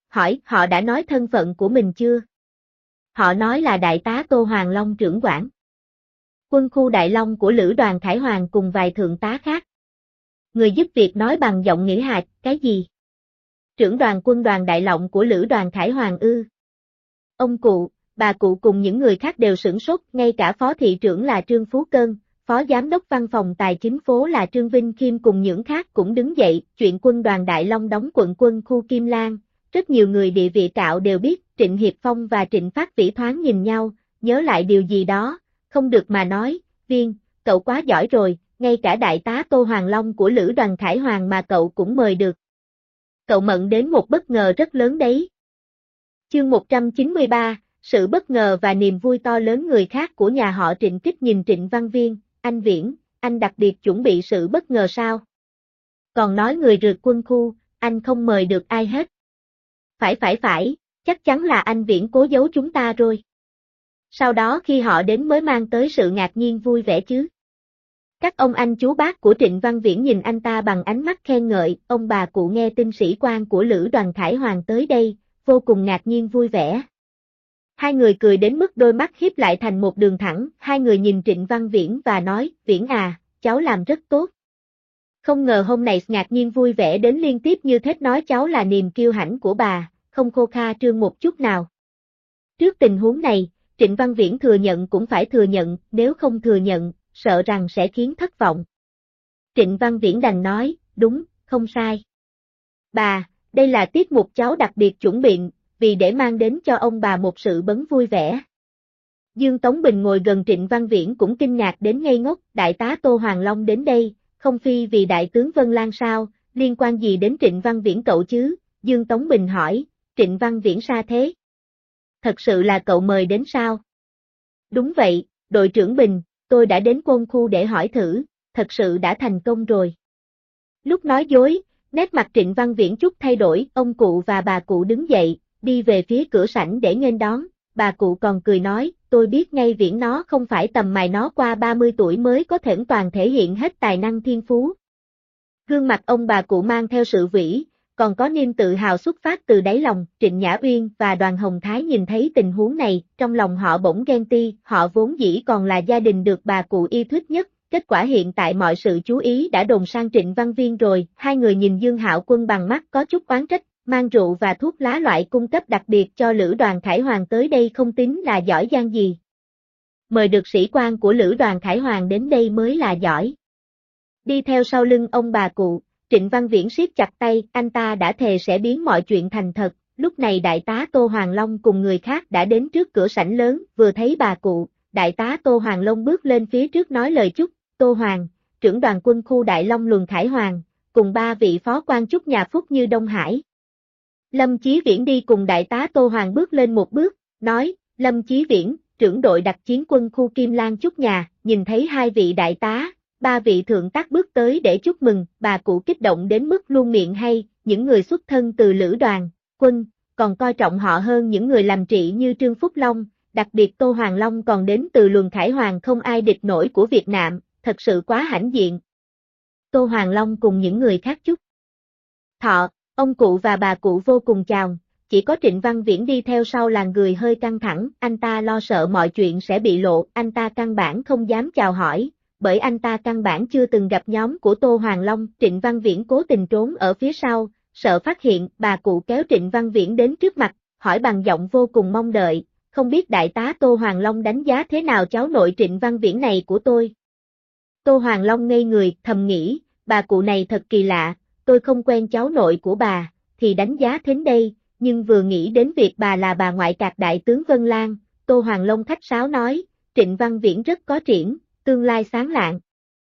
hỏi họ đã nói thân phận của mình chưa? Họ nói là đại tá Tô Hoàng Long trưởng quản quân khu Đại Long của Lữ đoàn Khải Hoàn cùng vài thượng tá khác. Người giúp việc nói bằng giọng nghĩ hạt, cái gì? Trưởng đoàn quân đoàn Đại Long của Lữ đoàn Khải Hoàn ư? Ông cụ, bà cụ cùng những người khác đều sửng sốt, ngay cả phó thị trưởng là Trương Phú Cơn, phó giám đốc văn phòng tài chính phố là Trương Vinh Khiêm cùng những khác cũng đứng dậy. Chuyện quân đoàn Đại Long đóng quân khu Kim Lan, rất nhiều người địa vị cạo đều biết. Trịnh Hiệp Phong và Trịnh Phát Vĩ thoáng nhìn nhau, nhớ lại điều gì đó, không được mà nói, Viên, cậu quá giỏi rồi, ngay cả đại tá Tô Hoàng Long của Lữ đoàn Khải Hoàn mà cậu cũng mời được. Cậu mận đến một bất ngờ rất lớn đấy. Chương 193, sự bất ngờ và niềm vui to lớn. Người khác của nhà họ Trịnh kích nhìn Trịnh Văn Viên, anh Viễn, anh đặc biệt chuẩn bị sự bất ngờ sao? Còn nói người rượt quân khu, anh không mời được ai hết. Phải, chắc chắn là anh Viễn cố giấu chúng ta rồi. Sau đó khi họ đến mới mang tới sự ngạc nhiên vui vẻ chứ. Các ông anh chú bác của Trịnh Văn Viễn nhìn anh ta bằng ánh mắt khen ngợi, ông bà cụ nghe tin sĩ quan của Lữ đoàn Khải Hoàn tới đây, vô cùng ngạc nhiên vui vẻ. Hai người cười đến mức đôi mắt híp lại thành một đường thẳng, hai người nhìn Trịnh Văn Viễn và nói, Viễn à, cháu làm rất tốt. Không ngờ hôm nay ngạc nhiên vui vẻ đến liên tiếp như thế, nói cháu là niềm kiêu hãnh của bà, không khô kha trương một chút nào. Trước tình huống này, Trịnh Văn Viễn thừa nhận cũng phải thừa nhận, nếu không thừa nhận, sợ rằng sẽ khiến thất vọng. Trịnh Văn Viễn đành nói, đúng, không sai. Bà, đây là tiết mục cháu đặc biệt chuẩn bị, vì để mang đến cho ông bà một sự bấn vui vẻ. Dương Tống Bình ngồi gần Trịnh Văn Viễn cũng kinh ngạc đến ngây ngốc, đại tá Tô Hoàng Long đến đây, không phi vì đại tướng Vân Lan sao, liên quan gì đến Trịnh Văn Viễn cậu chứ? Dương Tống Bình hỏi, Trịnh Văn Viễn xa thế? Thật sự là cậu mời đến sao? Đúng vậy, đội trưởng Bình, tôi đã đến quân khu để hỏi thử, thật sự đã thành công rồi. Lúc nói dối, nét mặt Trịnh Văn Viễn chút thay đổi, ông cụ và bà cụ đứng dậy, đi về phía cửa sảnh để nghênh đón, bà cụ còn cười nói, tôi biết ngay Viễn nó không phải tầm mày nó qua 30 tuổi mới có thể toàn thể hiện hết tài năng thiên phú. Gương mặt ông bà cụ mang theo sự vĩ, còn có niềm tự hào xuất phát từ đáy lòng. Trịnh Nhã Uyên và Đoàn Hồng Thái nhìn thấy tình huống này, trong lòng họ bỗng ghen ti, họ vốn dĩ còn là gia đình được bà cụ yêu thích nhất, kết quả hiện tại mọi sự chú ý đã đồn sang Trịnh Văn Viên rồi. Hai người nhìn Dương Hạo Quân bằng mắt có chút oán trách, mang rượu và thuốc lá loại cung cấp đặc biệt cho Lữ đoàn Khải Hoàn tới đây không tính là giỏi giang gì. Mời được sĩ quan của Lữ đoàn Khải Hoàn đến đây mới là giỏi. Đi theo sau lưng ông bà cụ, Trịnh Văn Viễn siết chặt tay, anh ta đã thề sẽ biến mọi chuyện thành thật. Lúc này đại tá Tô Hoàng Long cùng người khác đã đến trước cửa sảnh lớn, vừa thấy bà cụ, đại tá Tô Hoàng Long bước lên phía trước nói lời chúc. Tô Hoàng, trưởng đoàn quân khu Đại Long luân Khải Hoàn, cùng ba vị phó quan chúc nhà phúc như Đông Hải. Lâm Chí Viễn đi cùng đại tá Tô Hoàng bước lên một bước, nói, Lâm Chí Viễn, trưởng đội đặc chiến quân khu Kim Lan chúc nhà. Nhìn thấy hai vị đại tá, ba vị thượng tá bước tới để chúc mừng, bà cụ kích động đến mức luôn miệng hay, những người xuất thân từ lữ đoàn, quân, còn coi trọng họ hơn những người làm trị như Trương Phúc Long, đặc biệt Tô Hoàng Long còn đến từ luân Khải Hoàn không ai địch nổi của Việt Nam, thật sự quá hãnh diện. Tô Hoàng Long cùng những người khác chúc thọ, ông cụ và bà cụ vô cùng chào, chỉ có Trịnh Văn Viễn đi theo sau làn người hơi căng thẳng, anh ta lo sợ mọi chuyện sẽ bị lộ, anh ta căn bản không dám chào hỏi, bởi anh ta căn bản chưa từng gặp nhóm của Tô Hoàng Long. Trịnh Văn Viễn cố tình trốn ở phía sau, sợ phát hiện, bà cụ kéo Trịnh Văn Viễn đến trước mặt, hỏi bằng giọng vô cùng mong đợi, không biết đại tá Tô Hoàng Long đánh giá thế nào cháu nội Trịnh Văn Viễn này của tôi. Tô Hoàng Long ngây người, thầm nghĩ, bà cụ này thật kỳ lạ, tôi không quen cháu nội của bà, thì đánh giá thế đây, nhưng vừa nghĩ đến việc bà là bà ngoại cạc đại tướng Vân Lan, Tô Hoàng Long khách sáo nói, Trịnh Văn Viễn rất có triển, tương lai sáng lạng.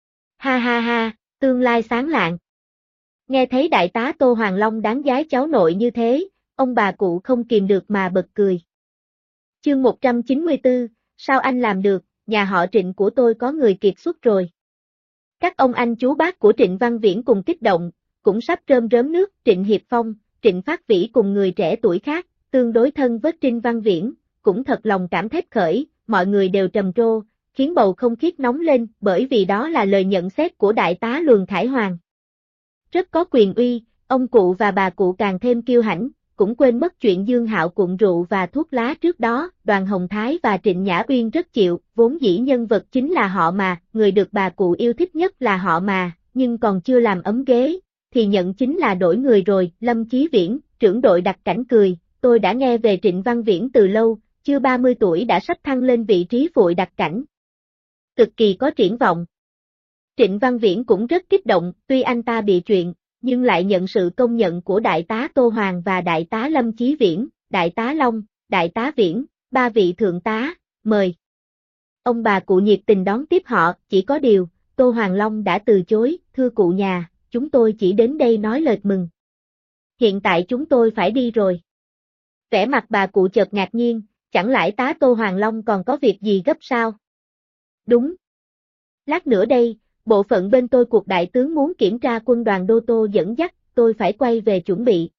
Ha ha ha, tương lai sáng lạng. Nghe thấy đại tá Tô Hoàng Long đáng giá cháu nội như thế, ông bà cụ không kìm được mà bật cười. Chương 194, sao anh làm được, nhà họ Trịnh của tôi có người kiệt xuất rồi. Các ông anh chú bác của Trịnh Văn Viễn cùng kích động, cũng sắp rơm rớm nước. Trịnh Hiệp Phong, Trịnh Phát Vĩ cùng người trẻ tuổi khác, tương đối thân với Trịnh Văn Viễn, cũng thật lòng cảm thét khởi, mọi người đều trầm trồ, khiến bầu không khí nóng lên, bởi vì đó là lời nhận xét của đại tá Luân Khải Hoàn. Rất có quyền uy, ông cụ và bà cụ càng thêm kiêu hãnh, cũng quên mất chuyện Dương Hạo cuộn rượu và thuốc lá trước đó. Đoàn Hồng Thái và Trịnh Nhã Uyên rất chịu, vốn dĩ nhân vật chính là họ mà, người được bà cụ yêu thích nhất là họ mà, nhưng còn chưa làm ấm ghế, thì nhận chính là đổi người rồi. Lâm Chí Viễn, trưởng đội đặc cảnh cười, tôi đã nghe về Trịnh Văn Viễn từ lâu, chưa 30 tuổi đã sắp thăng lên vị trí phụi đặc cảnh. Cực kỳ có triển vọng. Trịnh Văn Viễn cũng rất kích động, tuy anh ta bị chuyện, nhưng lại nhận sự công nhận của đại tá Tô Hoàng và đại tá Lâm Chí Viễn, đại tá Long, đại tá Viễn, ba vị thượng tá, mời. Ông bà cụ nhiệt tình đón tiếp họ, chỉ có điều, Tô Hoàng Long đã từ chối, thưa cụ nhà, chúng tôi chỉ đến đây nói lời mừng. Hiện tại chúng tôi phải đi rồi. Vẻ mặt bà cụ chợt ngạc nhiên, chẳng lẽ tá Tô Hoàng Long còn có việc gì gấp sao? Đúng. Lát nữa đây, bộ phận bên tôi cuộc đại tướng muốn kiểm tra quân đoàn Đô Tô dẫn dắt, tôi phải quay về chuẩn bị.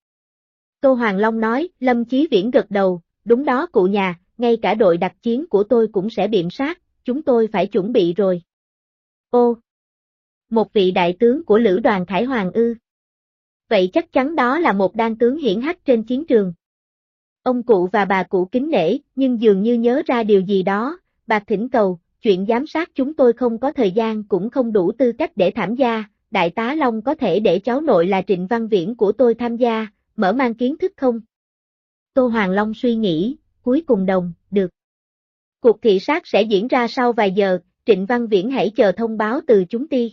Tô Hoàng Long nói, Lâm Chí Viễn gật đầu, đúng đó cụ nhà, ngay cả đội đặc chiến của tôi cũng sẽ biểm sát, chúng tôi phải chuẩn bị rồi. Ô, một vị đại tướng của lữ đoàn Khải Hoàng ư? Vậy chắc chắn đó là một đan tướng hiển hách trên chiến trường. Ông cụ và bà cụ kính nể, nhưng dường như nhớ ra điều gì đó, bà thỉnh cầu, chuyện giám sát chúng tôi không có thời gian cũng không đủ tư cách để tham gia, đại tá Long có thể để cháu nội là Trịnh Văn Viễn của tôi tham gia, mở mang kiến thức không? Tô Hoàng Long suy nghĩ, cuối cùng đồng, được. Cuộc thị sát sẽ diễn ra sau vài giờ, Trịnh Văn Viễn hãy chờ thông báo từ chúng ti.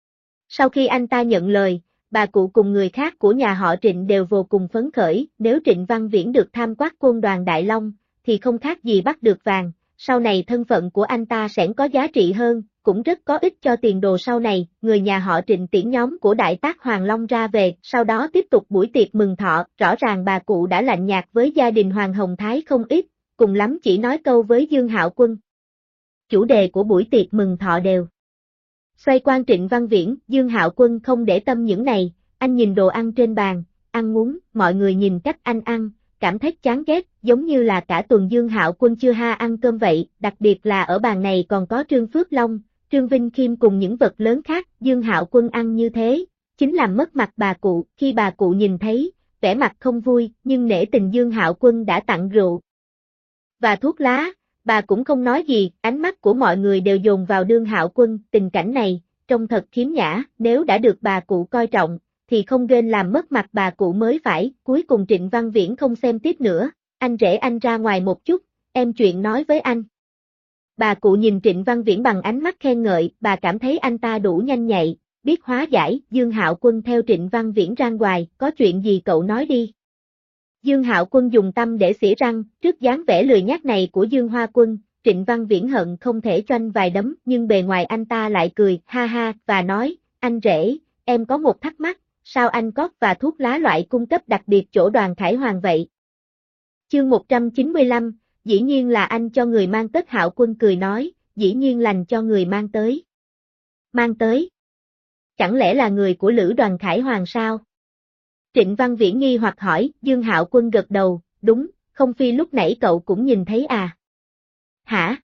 Sau khi anh ta nhận lời, bà cụ cùng người khác của nhà họ Trịnh đều vô cùng phấn khởi, nếu Trịnh Văn Viễn được tham quát quân đoàn Đại Long, thì không khác gì bắt được vàng, sau này thân phận của anh ta sẽ có giá trị hơn, cũng rất có ích cho tiền đồ sau này. Người nhà họ Trịnh tiễn nhóm của Đại tác Hoàng Long ra về, sau đó tiếp tục buổi tiệc mừng thọ, rõ ràng bà cụ đã lạnh nhạt với gia đình Hoàng Hồng Thái không ít, cùng lắm chỉ nói câu với Dương Hạo Quân. Chủ đề của buổi tiệc mừng thọ đều xoay quanh Trịnh Văn Viễn. Dương Hạo Quân không để tâm những này, anh nhìn đồ ăn trên bàn, ăn uống, mọi người nhìn cách anh ăn, cảm thấy chán ghét, giống như là cả tuần Dương Hạo Quân chưa ăn cơm vậy, đặc biệt là ở bàn này còn có Trương Phước Long, Trương Vinh Khiêm cùng những vật lớn khác. Dương Hạo Quân ăn như thế, chính làm mất mặt bà cụ, khi bà cụ nhìn thấy, vẻ mặt không vui, nhưng nể tình Dương Hạo Quân đã tặng rượu và thuốc lá, bà cũng không nói gì, ánh mắt của mọi người đều dồn vào Dương Hạo Quân, tình cảnh này, trông thật khiếm nhã, nếu đã được bà cụ coi trọng, thì không nên làm mất mặt bà cụ mới phải. Cuối cùng Trịnh Văn Viễn không xem tiếp nữa, anh rể anh ra ngoài một chút, em chuyện nói với anh. Bà cụ nhìn Trịnh Văn Viễn bằng ánh mắt khen ngợi, bà cảm thấy anh ta đủ nhanh nhạy, biết hóa giải. Dương Hạo Quân theo Trịnh Văn Viễn ra ngoài, có chuyện gì cậu nói đi. Dương Hạo Quân dùng tâm để xỉa răng, trước dáng vẻ lười nhác này của Dương Hoa Quân, Trịnh Văn Viễn hận không thể choanh vài đấm, nhưng bề ngoài anh ta lại cười, ha ha, và nói, anh rể, em có một thắc mắc, sao anh cót và thuốc lá loại cung cấp đặc biệt chỗ đoàn Khải Hoàng vậy? Chương 195, dĩ nhiên là anh cho người mang tới. Hạo Quân cười nói, dĩ nhiên lành cho người mang tới. Mang tới? Chẳng lẽ là người của lữ đoàn Khải Hoàng sao? Trịnh Văn Viễn nghi hoặc hỏi, Dương Hạo Quân gật đầu, đúng, không phi lúc nãy cậu cũng nhìn thấy à? Hả?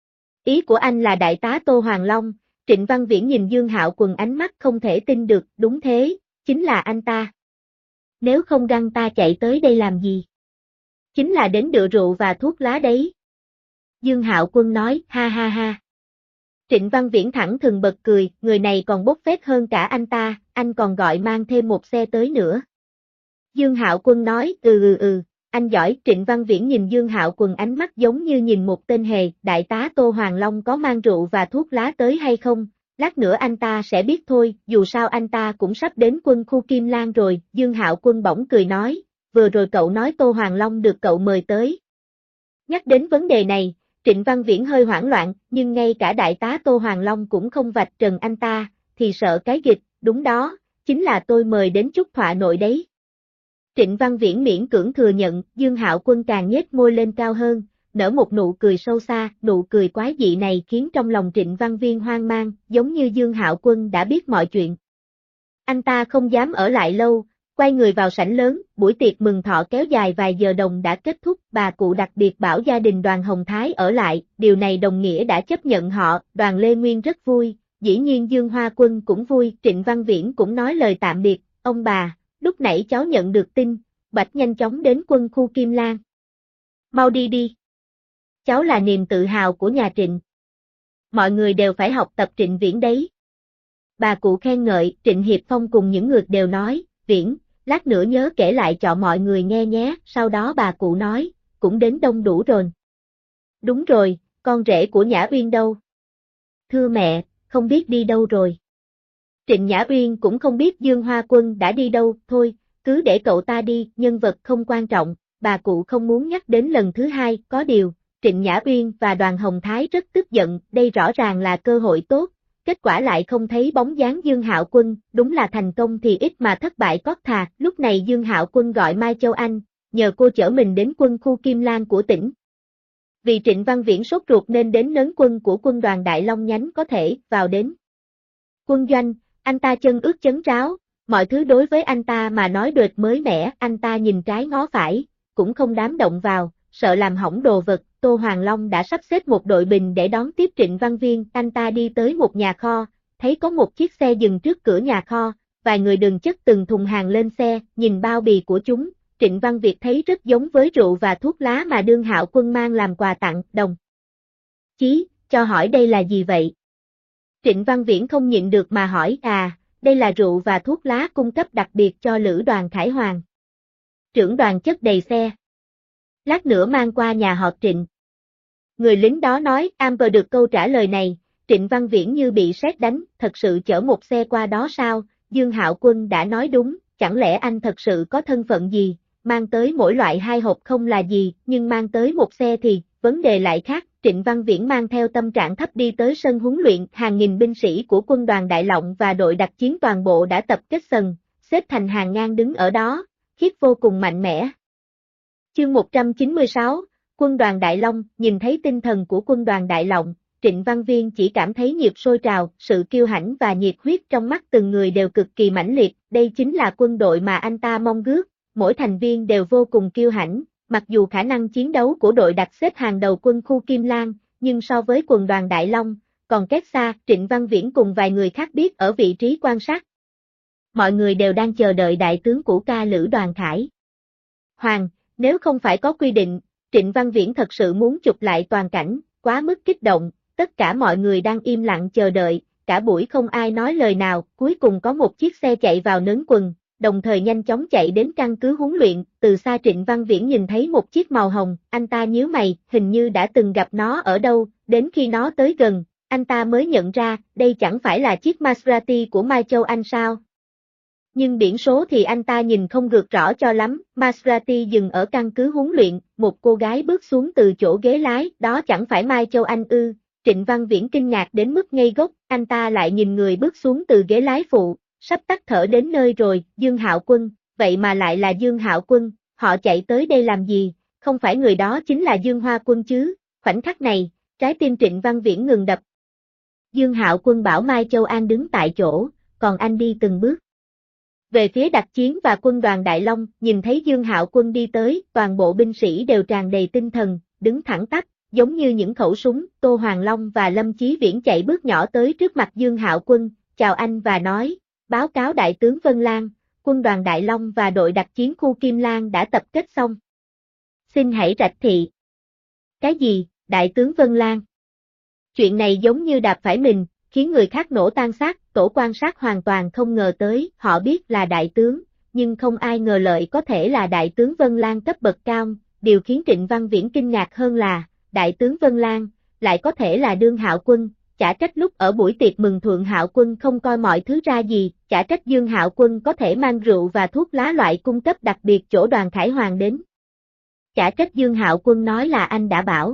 Ý của anh là đại tá Tô Hoàng Long. Trịnh Văn Viễn nhìn Dương Hạo Quân ánh mắt không thể tin được, đúng thế, chính là anh ta. Nếu không găng ta chạy tới đây làm gì? Chính là đến đựa rượu và thuốc lá đấy. Dương Hạo Quân nói, ha ha ha. Trịnh Văn Viễn thẳng thừng bật cười, người này còn bốc phét hơn cả anh ta, anh còn gọi mang thêm một xe tới nữa. Dương Hạo Quân nói, anh giỏi. Trịnh Văn Viễn nhìn Dương Hạo Quân ánh mắt giống như nhìn một tên hề, đại tá Tô Hoàng Long có mang rượu và thuốc lá tới hay không, lát nữa anh ta sẽ biết thôi, dù sao anh ta cũng sắp đến quân khu Kim Lan rồi. Dương Hạo Quân bỗng cười nói, vừa rồi cậu nói Tô Hoàng Long được cậu mời tới. Nhắc đến vấn đề này, Trịnh Văn Viễn hơi hoảng loạn, nhưng ngay cả đại tá Tô Hoàng Long cũng không vạch trần anh ta, thì sợ cái dịch, đúng đó, chính là tôi mời đến chúc thọ nội đấy. Trịnh Văn Viễn miễn cưỡng thừa nhận, Dương Hạo Quân càng nhếch môi lên cao hơn, nở một nụ cười sâu xa, nụ cười quái dị này khiến trong lòng Trịnh Văn Viễn hoang mang, giống như Dương Hạo Quân đã biết mọi chuyện. Anh ta không dám ở lại lâu, quay người vào sảnh lớn, buổi tiệc mừng thọ kéo dài vài giờ đồng đã kết thúc, bà cụ đặc biệt bảo gia đình Đoàn Hồng Thái ở lại, điều này đồng nghĩa đã chấp nhận họ. Đoàn Lê Nguyên rất vui, dĩ nhiên Dương Hoa Quân cũng vui, Trịnh Văn Viễn cũng nói lời tạm biệt, ông bà, lúc nãy cháu nhận được tin, Bạch nhanh chóng đến quân khu Kim Lan. Mau đi đi. Cháu là niềm tự hào của nhà Trịnh. Mọi người đều phải học tập Trịnh Viễn đấy. Bà cụ khen ngợi, Trịnh Hiệp Phong cùng những người đều nói, Viễn, lát nữa nhớ kể lại cho mọi người nghe nhé. Sau đó bà cụ nói, cũng đến đông đủ rồi. Đúng rồi, con rể của Nhã Uyên đâu? Thưa mẹ, không biết đi đâu rồi. Trịnh Nhã Uyên cũng không biết Dương Hoa Quân đã đi đâu, thôi, cứ để cậu ta đi, nhân vật không quan trọng. Bà cụ không muốn nhắc đến lần thứ hai, có điều, Trịnh Nhã Uyên và Đoàn Hồng Thái rất tức giận, đây rõ ràng là cơ hội tốt, kết quả lại không thấy bóng dáng Dương Hạo Quân, đúng là thành công thì ít mà thất bại có thà. Lúc này Dương Hạo Quân gọi Mai Châu Anh, nhờ cô chở mình đến quân khu Kim Lan của tỉnh. Vì Trịnh Văn Viễn sốt ruột nên đến nấn quân của quân đoàn Đại Long nhánh có thể vào đến quân doanh, anh ta chân ướt chấn ráo, mọi thứ đối với anh ta mà nói đệt mới mẻ, anh ta nhìn trái ngó phải, cũng không dám động vào, sợ làm hỏng đồ vật. Tô Hoàng Long đã sắp xếp một đội bình để đón tiếp Trịnh Văn Viên, anh ta đi tới một nhà kho, thấy có một chiếc xe dừng trước cửa nhà kho, vài người đừng chất từng thùng hàng lên xe, nhìn bao bì của chúng, Trịnh Văn Việt thấy rất giống với rượu và thuốc lá mà Dương Hạo Quân mang làm quà tặng, đồng chí, cho hỏi đây là gì vậy? Trịnh Văn Viễn không nhịn được mà hỏi, đây là rượu và thuốc lá cung cấp đặc biệt cho lữ đoàn Khải Hoàng. Trưởng đoàn chất đầy xe. Lát nữa mang qua nhà họ Trịnh. Người lính đó nói, Amber được câu trả lời này, Trịnh Văn Viễn như bị sét đánh, thật sự chở một xe qua đó sao? Dương Hạo Quân đã nói đúng, chẳng lẽ anh thật sự có thân phận gì, mang tới mỗi loại 2 hộp không là gì, nhưng mang tới một xe thì, vấn đề lại khác. Trịnh Văn Viễn mang theo tâm trạng thấp đi tới sân huấn luyện, hàng nghìn binh sĩ của quân đoàn Đại Long và đội đặc chiến toàn bộ đã tập kết sân, xếp thành hàng ngang đứng ở đó, khiếp vô cùng mạnh mẽ. Chương 196, Quân đoàn Đại Long, nhìn thấy tinh thần của quân đoàn Đại Long, Trịnh Văn Viên chỉ cảm thấy nhịp sôi trào, sự kiêu hãnh và nhiệt huyết trong mắt từng người đều cực kỳ mãnh liệt, đây chính là quân đội mà anh ta mong ước, mỗi thành viên đều vô cùng kiêu hãnh. Mặc dù khả năng chiến đấu của đội đặt xếp hàng đầu quân khu Kim Lan, nhưng so với quân đoàn Đại Long, còn cách xa. Trịnh Văn Viễn cùng vài người khác biết ở vị trí quan sát. Mọi người đều đang chờ đợi đại tướng của ca lữ đoàn Khải Hoàng, nếu không phải có quy định, Trịnh Văn Viễn thật sự muốn chụp lại toàn cảnh, quá mức kích động, tất cả mọi người đang im lặng chờ đợi, cả buổi không ai nói lời nào, cuối cùng có một chiếc xe chạy vào nấn quần. Đồng thời nhanh chóng chạy đến căn cứ huấn luyện, từ xa Trịnh Văn Viễn nhìn thấy một chiếc màu hồng, anh ta nhíu mày, hình như đã từng gặp nó ở đâu, đến khi nó tới gần, anh ta mới nhận ra, đây chẳng phải là chiếc Maserati của Mai Châu Anh sao? Nhưng biển số thì anh ta nhìn không được rõ cho lắm, Maserati dừng ở căn cứ huấn luyện, một cô gái bước xuống từ chỗ ghế lái, đó chẳng phải Mai Châu Anh ư? Trịnh Văn Viễn kinh ngạc đến mức ngây gốc, anh ta lại nhìn người bước xuống từ ghế lái phụ. Sắp tắt thở đến nơi rồi, Dương Hạo Quân, vậy mà lại là Dương Hạo Quân, họ chạy tới đây làm gì, không phải người đó chính là Dương Hoa Quân chứ? Khoảnh khắc này, trái tim Trịnh Văn Viễn ngừng đập. Dương Hạo Quân bảo Mai Châu An đứng tại chỗ, còn anh đi từng bước về phía đặc chiến và quân đoàn Đại Long. Nhìn thấy Dương Hạo Quân đi tới, toàn bộ binh sĩ đều tràn đầy tinh thần, đứng thẳng tắp, giống như những khẩu súng. Tô Hoàng Long và Lâm Chí Viễn chạy bước nhỏ tới trước mặt Dương Hạo Quân, chào anh và nói, báo cáo Đại tướng Vân Lan, quân đoàn Đại Long và đội đặc chiến khu Kim Lan đã tập kết xong. Xin hãy rạch thị. Cái gì, Đại tướng Vân Lan? Chuyện này giống như đạp phải mình, khiến người khác nổ tan xác. Tổ quan sát hoàn toàn không ngờ tới, họ biết là đại tướng, nhưng không ai ngờ lợi có thể là Đại tướng Vân Lan cấp bậc cao. Điều khiến Trịnh Văn Viễn kinh ngạc hơn là, Đại tướng Vân Lan lại có thể là Dương Hạo Quân. Chả trách lúc ở buổi tiệc mừng Thượng Hạo Quân không coi mọi thứ ra gì, chả trách Dương Hạo Quân có thể mang rượu và thuốc lá loại cung cấp đặc biệt chỗ đoàn Khải Hoàng đến. Chả trách Dương Hạo Quân nói là anh đã bảo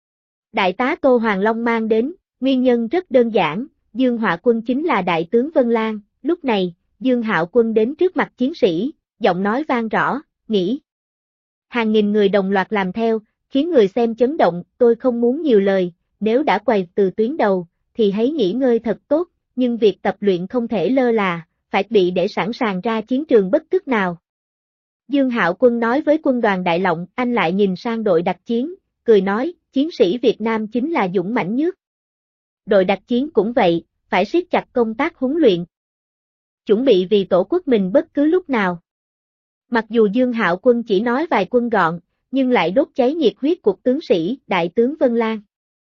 Đại tá Tô Hoàng Long mang đến, nguyên nhân rất đơn giản, Dương Hạo Quân chính là Đại tướng Vân Lan. Lúc này, Dương Hạo Quân đến trước mặt chiến sĩ, giọng nói vang rõ, nghĩ. Hàng nghìn người đồng loạt làm theo, khiến người xem chấn động. Tôi không muốn nhiều lời, nếu đã quay từ tuyến đầu, thì hãy nghỉ ngơi thật tốt, nhưng việc tập luyện không thể lơ là, phải bị để sẵn sàng ra chiến trường bất cứ nào. Dương Hạo Quân nói với quân đoàn Đại Long, anh lại nhìn sang đội đặc chiến, cười nói, chiến sĩ Việt Nam chính là dũng mãnh nhất. Đội đặc chiến cũng vậy, phải siết chặt công tác huấn luyện. Chuẩn bị vì tổ quốc mình bất cứ lúc nào. Mặc dù Dương Hạo Quân chỉ nói vài quân gọn, nhưng lại đốt cháy nhiệt huyết cuộc tướng sĩ, Đại tướng Vân Lan.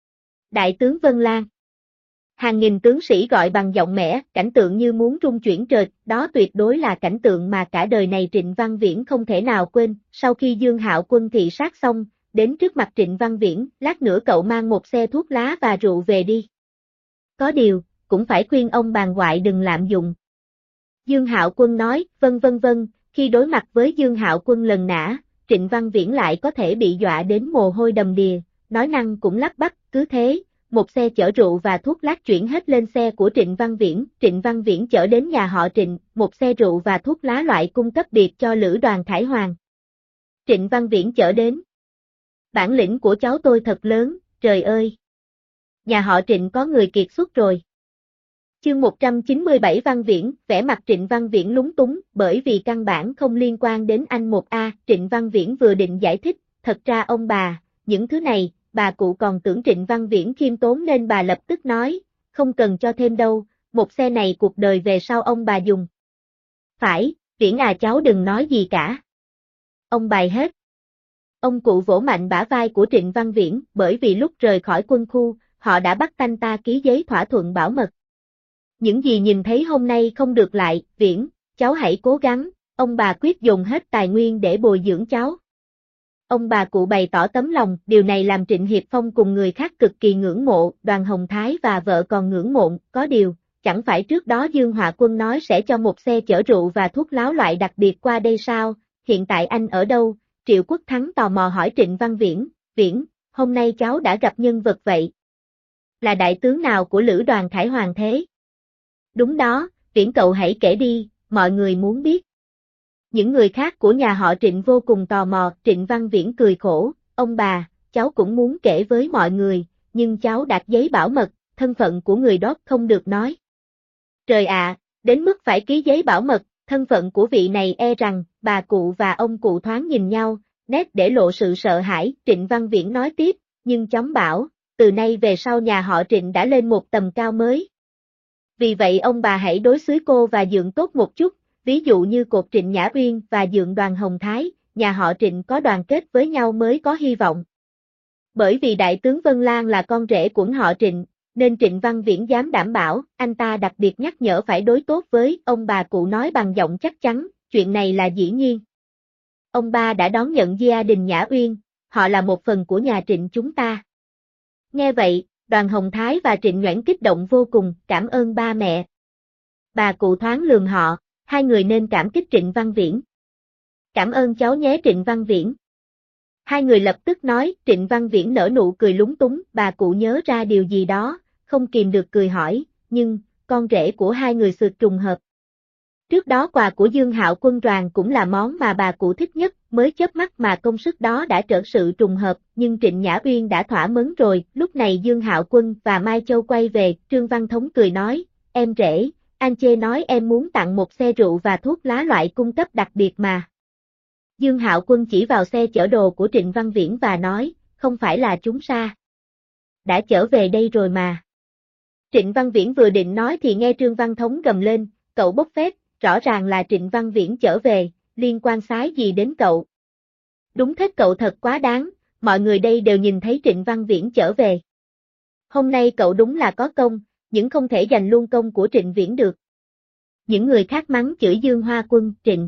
Đại tướng Vân Lan. Hàng nghìn tướng sĩ gọi bằng giọng mẽ, cảnh tượng như muốn rung chuyển trời, đó tuyệt đối là cảnh tượng mà cả đời này Trịnh Văn Viễn không thể nào quên. Sau khi Dương Hạo Quân thị sát xong, đến trước mặt Trịnh Văn Viễn, lát nữa cậu mang một xe thuốc lá và rượu về đi. Có điều, cũng phải khuyên ông bàn ngoại đừng lạm dụng. Dương Hạo Quân nói, vâng, khi đối mặt với Dương Hạo Quân lần nã, Trịnh Văn Viễn lại có thể bị dọa đến mồ hôi đầm đìa, nói năng cũng lắp bắp, cứ thế, một xe chở rượu và thuốc lát chuyển hết lên xe của Trịnh Văn Viễn chở đến nhà họ Trịnh, một xe rượu và thuốc lá loại cung cấp biệt cho Lữ Đoàn Khải Hoàn. Trịnh Văn Viễn chở đến. Bản lĩnh của cháu tôi thật lớn, trời ơi! Nhà họ Trịnh có người kiệt xuất rồi. Chương 197 Văn Viễn, vẻ mặt Trịnh Văn Viễn lúng túng, bởi vì căn bản không liên quan đến anh một a. Trịnh Văn Viễn vừa định giải thích, thật ra ông bà, những thứ này, bà cụ còn tưởng Trịnh Văn Viễn khiêm tốn nên bà lập tức nói, không cần cho thêm đâu, một xe này cuộc đời về sau ông bà dùng. Phải, Viễn à cháu đừng nói gì cả. Ông bài hết. Ông cụ vỗ mạnh bả vai của Trịnh Văn Viễn, bởi vì lúc rời khỏi quân khu, họ đã bắt anh ta ký giấy thỏa thuận bảo mật. Những gì nhìn thấy hôm nay không được lại, Viễn, cháu hãy cố gắng, ông bà quyết dùng hết tài nguyên để bồi dưỡng cháu. Ông bà cụ bày tỏ tấm lòng, điều này làm Trịnh Hiệp Phong cùng người khác cực kỳ ngưỡng mộ, Đoàn Hồng Thái và vợ còn ngưỡng mộ, có điều, chẳng phải trước đó Dương Họa Quân nói sẽ cho một xe chở rượu và thuốc láo loại đặc biệt qua đây sao, hiện tại anh ở đâu? Triệu Quốc Thắng tò mò hỏi Trịnh Văn Viễn, Viễn, hôm nay cháu đã gặp nhân vật vậy. Là đại tướng nào của Lữ Đoàn Khải Hoàn thế? Đúng đó, Viễn cậu hãy kể đi, mọi người muốn biết. Những người khác của nhà họ Trịnh vô cùng tò mò, Trịnh Văn Viễn cười khổ, ông bà, cháu cũng muốn kể với mọi người, nhưng cháu đạt giấy bảo mật, thân phận của người đó không được nói. Trời ạ, đến mức phải ký giấy bảo mật, thân phận của vị này e rằng, bà cụ và ông cụ thoáng nhìn nhau, nét để lộ sự sợ hãi, Trịnh Văn Viễn nói tiếp, nhưng chóng bảo, từ nay về sau nhà họ Trịnh đã lên một tầm cao mới. Vì vậy ông bà hãy đối xới cô và Dượng tốt một chút, ví dụ như cột Trịnh Nhã Uyên và Dượng Đoàn Hồng Thái, nhà họ Trịnh có đoàn kết với nhau mới có hy vọng. Bởi vì đại tướng Vân Lan là con rể của họ Trịnh, nên Trịnh Văn Viễn dám đảm bảo, anh ta đặc biệt nhắc nhở phải đối tốt với, ông bà cụ nói bằng giọng chắc chắn, chuyện này là dĩ nhiên. Ông ba đã đón nhận gia đình Nhã Uyên, họ là một phần của nhà Trịnh chúng ta. Nghe vậy, Đoàn Hồng Thái và Trịnh Nhoãn kích động vô cùng, cảm ơn ba mẹ. Bà cụ thoáng lườm họ, hai người nên cảm kích Trịnh Văn Viễn. Cảm ơn cháu nhé Trịnh Văn Viễn. Hai người lập tức nói, Trịnh Văn Viễn nở nụ cười lúng túng, bà cụ nhớ ra điều gì đó, không kìm được cười hỏi, nhưng, con rể của hai người sượt trùng hợp. Trước đó quà của Dương Hạo Quân đoàn cũng là món mà bà cụ thích nhất, mới chớp mắt mà công sức đó đã trở sự trùng hợp, nhưng Trịnh Nhã Uyên đã thỏa mớn rồi, lúc này Dương Hạo Quân và Mai Châu quay về, Trương Văn Thống cười nói, em rể, anh chê nói em muốn tặng một xe rượu và thuốc lá loại cung cấp đặc biệt mà. Dương Hạo Quân chỉ vào xe chở đồ của Trịnh Văn Viễn và nói, không phải là chúng sa. Đã trở về đây rồi mà. Trịnh Văn Viễn vừa định nói thì nghe Trương Văn Thống gầm lên, cậu bốc phét, rõ ràng là Trịnh Văn Viễn trở về, liên quan xái gì đến cậu. Đúng thế cậu thật quá đáng, mọi người đây đều nhìn thấy Trịnh Văn Viễn trở về. Hôm nay cậu đúng là có công, nhưng không thể giành luôn công của Trịnh Viễn được. Những người khác mắng chửi Dương Hoa Quân, Trịnh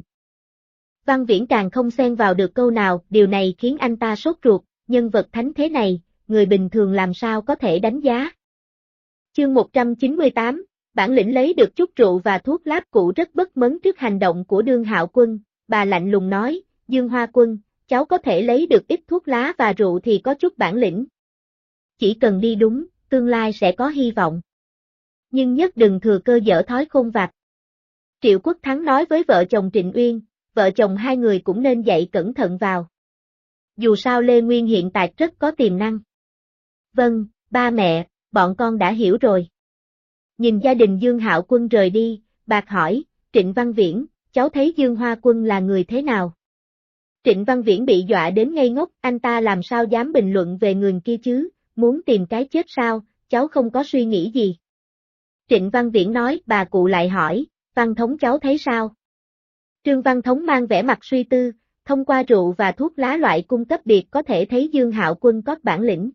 Văn Viễn càng không xen vào được câu nào, điều này khiến anh ta sốt ruột, nhân vật thánh thế này, người bình thường làm sao có thể đánh giá. Chương 198, bản lĩnh lấy được chút rượu và thuốc láp cụ rất bất mấn trước hành động của Dương Hạo Quân, bà lạnh lùng nói, Dương Hoa Quân, cháu có thể lấy được ít thuốc lá và rượu thì có chút bản lĩnh. Chỉ cần đi đúng, tương lai sẽ có hy vọng. Nhưng nhất đừng thừa cơ dở thói khôn vặt. Triệu Quốc Thắng nói với vợ chồng Trịnh Uyên, vợ chồng hai người cũng nên dạy cẩn thận vào. Dù sao Lê Nguyên hiện tại rất có tiềm năng. Vâng, ba mẹ, bọn con đã hiểu rồi. Nhìn gia đình Dương Hạo Quân rời đi, bạc hỏi, Trịnh Văn Viễn, cháu thấy Dương Hoa Quân là người thế nào? Trịnh Văn Viễn bị dọa đến ngây ngốc, anh ta làm sao dám bình luận về người kia chứ, muốn tìm cái chết sao, cháu không có suy nghĩ gì. Trịnh Văn Viễn nói, bà cụ lại hỏi, Văn Thống cháu thấy sao? Trương Văn Thống mang vẻ mặt suy tư, thông qua rượu và thuốc lá loại cung cấp biệt có thể thấy Dương Hạo Quân có bản lĩnh.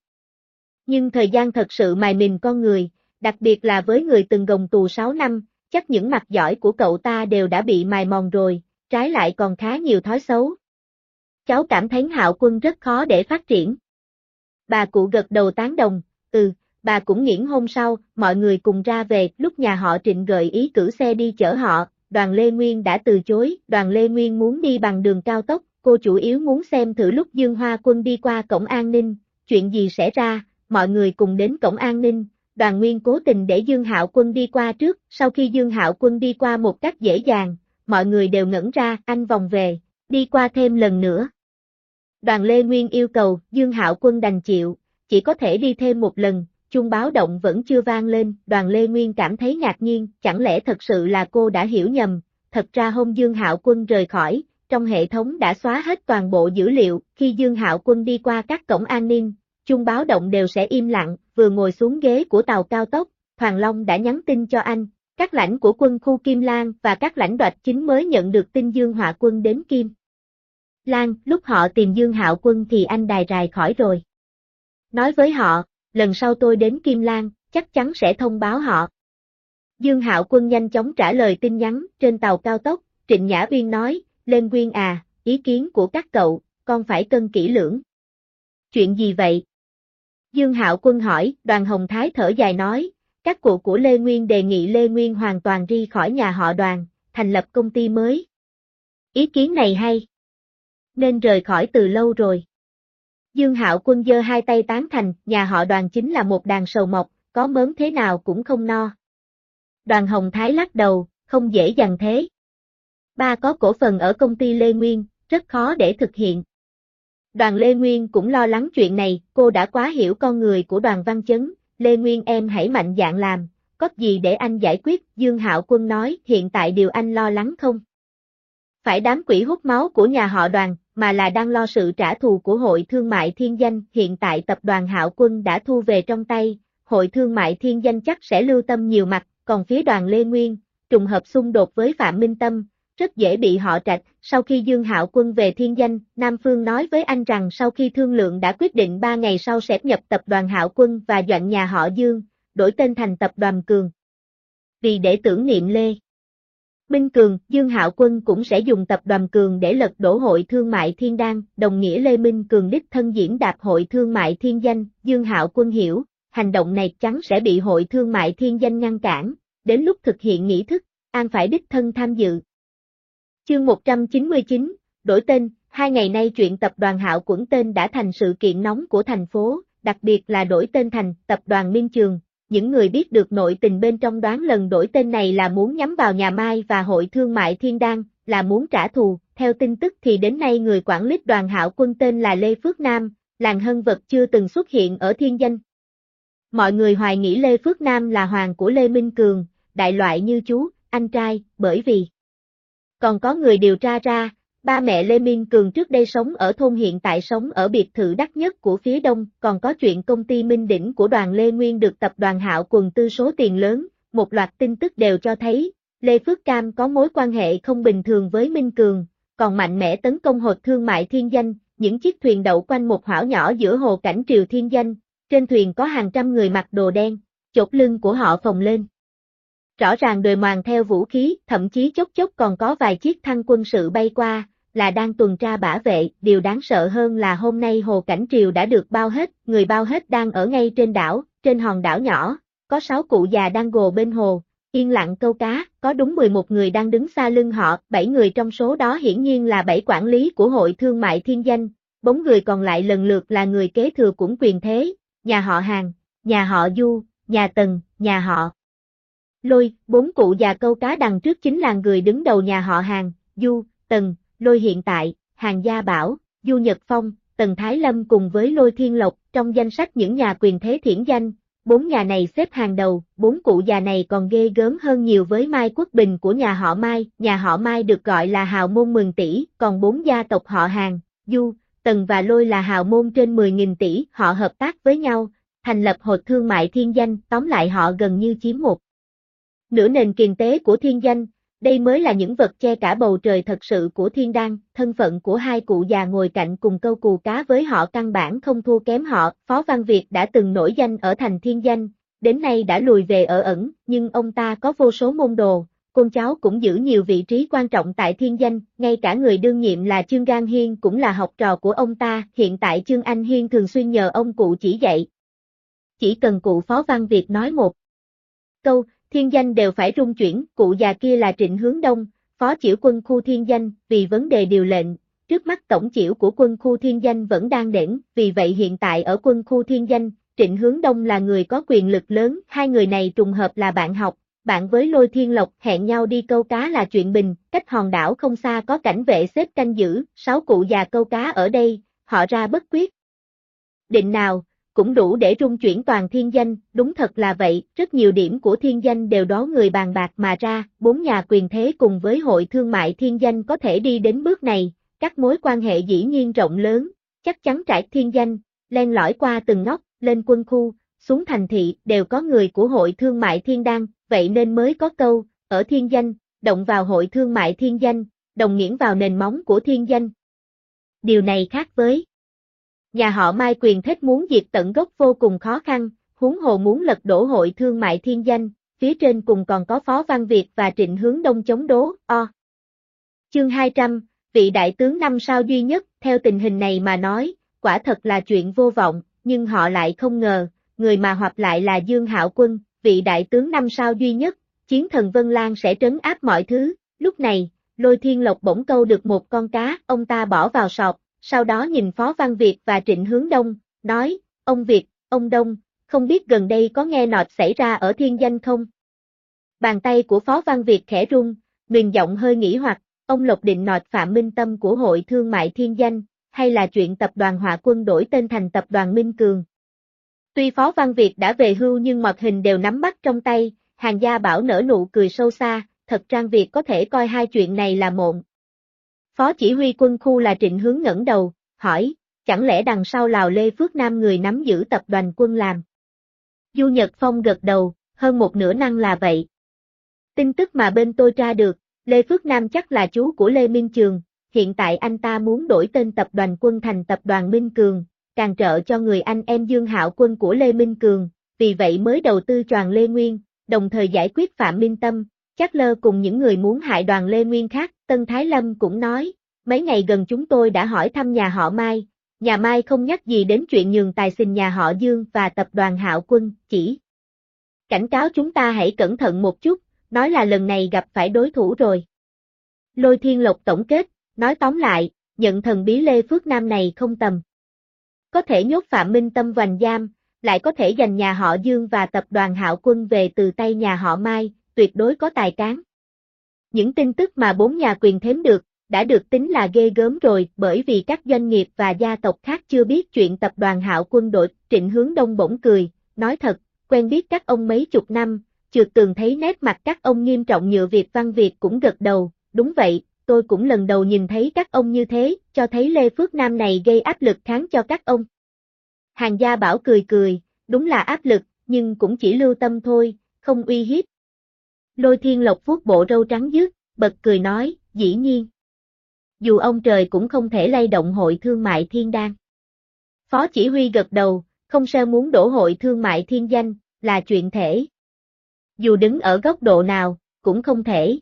Nhưng thời gian thật sự mài mìn con người, đặc biệt là với người từng gồng tù 6 năm, chắc những mặt giỏi của cậu ta đều đã bị mài mòn rồi, trái lại còn khá nhiều thói xấu. Cháu cảm thấy Hạo Quân rất khó để phát triển. Bà cụ gật đầu tán đồng, bà cũng nghiễn hôm sau, mọi người cùng ra về, lúc nhà họ Trịnh gợi ý cử xe đi chở họ, Đoàn Lê Nguyên đã từ chối, Đoàn Lê Nguyên muốn đi bằng đường cao tốc, cô chủ yếu muốn xem thử lúc Dương Hoa Quân đi qua cổng an ninh, chuyện gì xảy ra, mọi người cùng đến cổng an ninh, Đoàn Nguyên cố tình để Dương Hạo Quân đi qua trước, sau khi Dương Hạo Quân đi qua một cách dễ dàng, mọi người đều ngẩn ra, anh vòng về, đi qua thêm lần nữa. Đoàn Lê Nguyên yêu cầu, Dương Hạo Quân đành chịu, chỉ có thể đi thêm một lần, chuông báo động vẫn chưa vang lên, Đoàn Lê Nguyên cảm thấy ngạc nhiên, chẳng lẽ thật sự là cô đã hiểu nhầm, thật ra hôm Dương Hạo Quân rời khỏi, trong hệ thống đã xóa hết toàn bộ dữ liệu, khi Dương Hạo Quân đi qua các cổng an ninh, chuông báo động đều sẽ im lặng, vừa ngồi xuống ghế của tàu cao tốc, Hoàng Long đã nhắn tin cho anh, các lãnh của quân khu Kim Lan và các lãnh đoạt chính mới nhận được tin Dương Hạo Quân đến Kim Lan, lúc họ tìm Dương Hạo Quân thì anh đài rài khỏi rồi. Nói với họ, lần sau tôi đến Kim Lan, chắc chắn sẽ thông báo họ. Dương Hạo Quân nhanh chóng trả lời tin nhắn, trên tàu cao tốc, Trịnh Nhã Uyên nói, Lên Nguyên à, ý kiến của các cậu, con phải cân kỹ lưỡng. Chuyện gì vậy? Dương Hạo Quân hỏi, Đoàn Hồng Thái thở dài nói, các cụ của Lê Nguyên đề nghị Lê Nguyên hoàn toàn đi khỏi nhà họ Đoàn, thành lập công ty mới. Ý kiến này hay. Nên rời khỏi từ lâu rồi. Dương Hạo Quân giơ hai tay tán thành, nhà họ Đoàn chính là một đàn sầu mộc, có mớm thế nào cũng không no. Đoàn Hồng Thái lắc đầu, không dễ dàng thế. Ba có cổ phần ở công ty Lê Nguyên, rất khó để thực hiện. Đoàn Lê Nguyên cũng lo lắng chuyện này, cô đã quá hiểu con người của Đoàn Văn Chấn, Lê Nguyên em hãy mạnh dạn làm, có gì để anh giải quyết, Dương Hạo Quân nói, hiện tại điều anh lo lắng không phải đám quỷ hút máu của nhà họ Đoàn, mà là đang lo sự trả thù của Hội Thương mại Thiên Danh, hiện tại tập đoàn Hạo Quân đã thu về trong tay, Hội Thương mại Thiên Danh chắc sẽ lưu tâm nhiều mặt, còn phía Đoàn Lê Nguyên, trùng hợp xung đột với Phạm Minh Tâm, rất dễ bị họ trạch, sau khi Dương Hạo Quân về Thiên Danh, Nam Phương nói với anh rằng sau khi thương lượng đã quyết định 3 ngày sau sẽ nhập tập đoàn Hạo Quân và doạn nhà họ Dương, đổi tên thành tập đoàn Cường. Vì để tưởng niệm Lê Minh Cường, Dương Hạo Quân cũng sẽ dùng tập đoàn Cường để lật đổ Hội Thương mại Thiên Đan, đồng nghĩa Lê Minh Cường đích thân diễn đạp Hội Thương mại Thiên Danh, Dương Hạo Quân hiểu, hành động này chắn sẽ bị Hội Thương mại Thiên Danh ngăn cản, đến lúc thực hiện nghi thức, An phải đích thân tham dự. Chương 199, đổi tên, 2 ngày nay chuyện tập đoàn Hạo Quẩn tên đã thành sự kiện nóng của thành phố, đặc biệt là đổi tên thành tập đoàn Minh Trường. Những người biết được nội tình bên trong đoán lần đổi tên này là muốn nhắm vào nhà Mai và Hội Thương mại Thiên Đan, là muốn trả thù. Theo tin tức thì đến nay người quản lý đoàn Hạo Quân tên là Lê Phước Nam, làng hân vật chưa từng xuất hiện ở Thiên Danh. Mọi người hoài nghĩ Lê Phước Nam là hoàng của Lê Minh Cường, đại loại như chú, anh trai, bởi vì còn có người điều tra ra, ba mẹ Lê Minh Cường trước đây sống ở thôn hiện tại sống ở biệt thự đắt nhất của phía đông, còn có chuyện công ty Minh Đỉnh của đoàn Lê Nguyên được tập đoàn Hạo Quần tư số tiền lớn, một loạt tin tức đều cho thấy, Lê Phước Cam có mối quan hệ không bình thường với Minh Cường, còn mạnh mẽ tấn công Hội Thương mại Thiên Danh, những chiếc thuyền đậu quanh một hảo nhỏ giữa hồ cảnh triều Thiên Danh, trên thuyền có hàng trăm người mặc đồ đen, chốt lưng của họ phồng lên. Rõ ràng đời màn theo vũ khí, thậm chí chốc chốc còn có vài chiếc thăng quân sự bay qua, là đang tuần tra bảo vệ, điều đáng sợ hơn là hôm nay hồ cảnh triều đã được bao hết, người bao hết đang ở ngay trên đảo, trên hòn đảo nhỏ, có 6 cụ già đang gồ bên hồ, yên lặng câu cá, có đúng 11 người đang đứng xa lưng họ, 7 người trong số đó hiển nhiên là 7 quản lý của Hội Thương mại Thiên Danh, 4 người còn lại lần lượt là người kế thừa cũng quyền thế, nhà họ Hàn, nhà họ Du, nhà Tần, nhà họ Lôi, 4 cụ già câu cá đằng trước chính là người đứng đầu nhà họ Hàn, Du, Tần, Lôi hiện tại, Hàn Gia Bảo, Du Nhật Phong, Tần Thái Lâm cùng với Lôi Thiên Lộc, trong danh sách những nhà quyền thế thiển danh, 4 nhà này xếp hàng đầu, 4 cụ già này còn ghê gớm hơn nhiều với Mai Quốc Bình của nhà họ Mai được gọi là hào môn 10 tỷ, còn 4 gia tộc họ Hàn, Du, Tần và Lôi là hào môn trên 10.000 tỷ, họ hợp tác với nhau, thành lập Hội Thương mại Thiên Danh, tóm lại họ gần như chiếm một nửa nền kinh tế của Thiên Danh, Đây mới là những vật che cả bầu trời thật sự của thiên đăng, thân phận của hai cụ già ngồi cạnh cùng câu cù cá với họ căn bản không thua kém họ. Phó Văn Việt đã từng nổi danh ở thành Thiên Danh, đến nay đã lùi về ở ẩn, nhưng ông ta có vô số môn đồ, con cháu cũng giữ nhiều vị trí quan trọng tại Thiên Danh, ngay cả người đương nhiệm là Chương Gan Hiên cũng là học trò của ông ta. Hiện tại Chương Anh Hiên thường xuyên nhờ ông cụ chỉ dạy. Chỉ cần cụ Phó Văn Việt nói một câu, Thiên Danh đều phải rung chuyển. Cụ già kia là Trịnh Hướng Đông, phó chĩu quân khu Thiên Danh, vì vấn đề điều lệnh, trước mắt tổng chĩu của quân khu Thiên Danh vẫn đang đễnh, vì vậy hiện tại ở quân khu Thiên Danh, Trịnh Hướng Đông là người có quyền lực lớn. Hai người này trùng hợp là bạn học, bạn với Lôi Thiên Lộc, hẹn nhau đi câu cá là chuyện bình. Cách hòn đảo không xa có cảnh vệ xếp canh giữ, 6 cụ già câu cá ở đây, họ ra bất quyết định nào cũng đủ để rung chuyển toàn Thiên Danh. Đúng thật là vậy, rất nhiều điểm của Thiên Danh đều đó người bàn bạc mà ra. 4 nhà quyền thế cùng với Hội Thương mại Thiên Danh có thể đi đến bước này, các mối quan hệ dĩ nhiên rộng lớn, chắc chắn trải Thiên Danh, len lỏi qua từng ngóc, lên quân khu, xuống thành thị, đều có người của Hội Thương mại Thiên Đăng, vậy nên mới có câu, ở Thiên Danh, động vào Hội Thương mại Thiên Danh, đồng nghiễm vào nền móng của Thiên Danh. Điều này khác với nhà họ Mai quyền thế muốn diệt tận gốc vô cùng khó khăn, huống hồ muốn lật đổ Hội Thương mại Thiên Danh, phía trên cùng còn có Phó Văn Việt và Trịnh Hướng Đông chống đố. Chương 200, vị đại tướng 5 sao duy nhất. Theo tình hình này mà nói, quả thật là chuyện vô vọng, nhưng họ lại không ngờ, người mà hoạch lại là Dương Hạo Quân, vị đại tướng 5 sao duy nhất, chiến thần Vân Lan sẽ trấn áp mọi thứ. Lúc này, Lôi Thiên Lộc bỗng câu được một con cá, ông ta bỏ vào sọt, sau đó nhìn Phó Văn Việt và Trịnh Hướng Đông, nói, ông Việt, ông Đông, không biết gần đây có nghe nọt xảy ra ở Thiên Danh không? Bàn tay của Phó Văn Việt khẽ rung, nguyền giọng hơi nghĩ hoặc, ông Lộc định nọt Phạm Minh Tâm của Hội Thương mại Thiên Danh, hay là chuyện tập đoàn Hỏa Quân đổi tên thành tập đoàn Minh Cường. Tuy Phó Văn Việt đã về hưu nhưng mật hình đều nắm bắt trong tay, Hàng Gia Bảo nở nụ cười sâu xa, thật Trang Việt có thể coi hai chuyện này là một. Phó chỉ huy quân khu là Trịnh Hướng ngẩng đầu, hỏi, chẳng lẽ đằng sau Lào Lê Phước Nam người nắm giữ tập đoàn quân làm? Du Nhật Phong gật đầu, hơn một nửa năng là vậy. Tin tức mà bên tôi tra được, Lê Phước Nam chắc là chú của Lê Minh Trường, hiện tại anh ta muốn đổi tên tập đoàn quân thành tập đoàn Minh Cường, càn trợ cho người anh em Dương Hạo Quân của Lê Minh Cường, vì vậy mới đầu tư choàng Lê Nguyên, đồng thời giải quyết Phạm Minh Tâm, chắc lơ cùng những người muốn hại đoàn Lê Nguyên khác. Tân Thái Lâm cũng nói, mấy ngày gần chúng tôi đã hỏi thăm nhà họ Mai, nhà Mai không nhắc gì đến chuyện nhường tài sinh nhà họ Dương và tập đoàn Hạo Quân, chỉ cảnh cáo chúng ta hãy cẩn thận một chút, nói là lần này gặp phải đối thủ rồi. Lôi Thiên Lộc tổng kết, nói tóm lại, nhận thần bí Lê Phước Nam này không tầm. Có thể nhốt Phạm Minh Tâm vành giam, lại có thể giành nhà họ Dương và tập đoàn Hạo Quân về từ tay nhà họ Mai, tuyệt đối có tài cán. Những tin tức mà 4 nhà quyền thếm được, đã được tính là ghê gớm rồi, bởi vì các doanh nghiệp và gia tộc khác chưa biết chuyện tập đoàn Hạo Quân đổi. Trịnh Hướng Đông bỗng cười, nói thật, quen biết các ông mấy chục năm, chợt từng thấy nét mặt các ông nghiêm trọng nhựa Việt Văn Việt cũng gật đầu, đúng vậy, tôi cũng lần đầu nhìn thấy các ông như thế, cho thấy Lê Phước Nam này gây áp lực kháng cho các ông. Hàng Gia Bảo cười cười, đúng là áp lực, nhưng cũng chỉ lưu tâm thôi, không uy hiếp. Lôi Thiên Lộc vuốt bộ râu trắng dứt, bật cười nói, dĩ nhiên. Dù ông trời cũng không thể lay động Hội Thương mại Thiên Đan. Phó chỉ huy gật đầu, không sao muốn đổ Hội Thương mại Thiên Danh, là chuyện thể. Dù đứng ở góc độ nào, cũng không thể.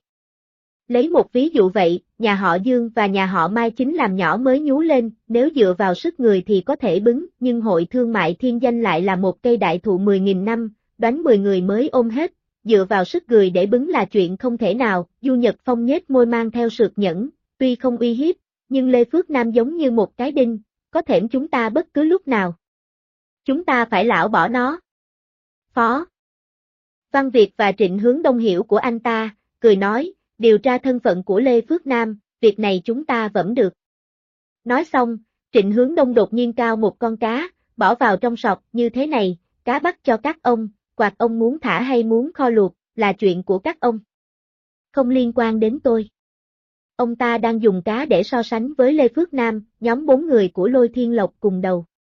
Lấy một ví dụ vậy, nhà họ Dương và nhà họ Mai chính làm nhỏ mới nhú lên, nếu dựa vào sức người thì có thể bứng, nhưng Hội Thương mại Thiên Danh lại là một cây đại thụ 10.000 năm, đánh 10 người mới ôm hết, dựa vào sức người để bứng là chuyện không thể nào. Du Nhật Phong nhếch môi mang theo sượt nhẫn, tuy không uy hiếp, nhưng Lê Phước Nam giống như một cái đinh, có thễm chúng ta bất cứ lúc nào. Chúng ta phải lão bỏ nó. Phó Văn Việt và Trịnh Hướng Đông hiểu của anh ta, cười nói, điều tra thân phận của Lê Phước Nam, việc này chúng ta vẫn được. Nói xong, Trịnh Hướng Đông đột nhiên cao một con cá, bỏ vào trong sọt, như thế này, cá bắt cho các ông, quạt ông muốn thả hay muốn kho luộc, là chuyện của các ông. Không liên quan đến tôi. Ông ta đang dùng cá để so sánh với Lê Phước Nam, nhóm 4 người của Lôi Thiên Lộc cùng đầu.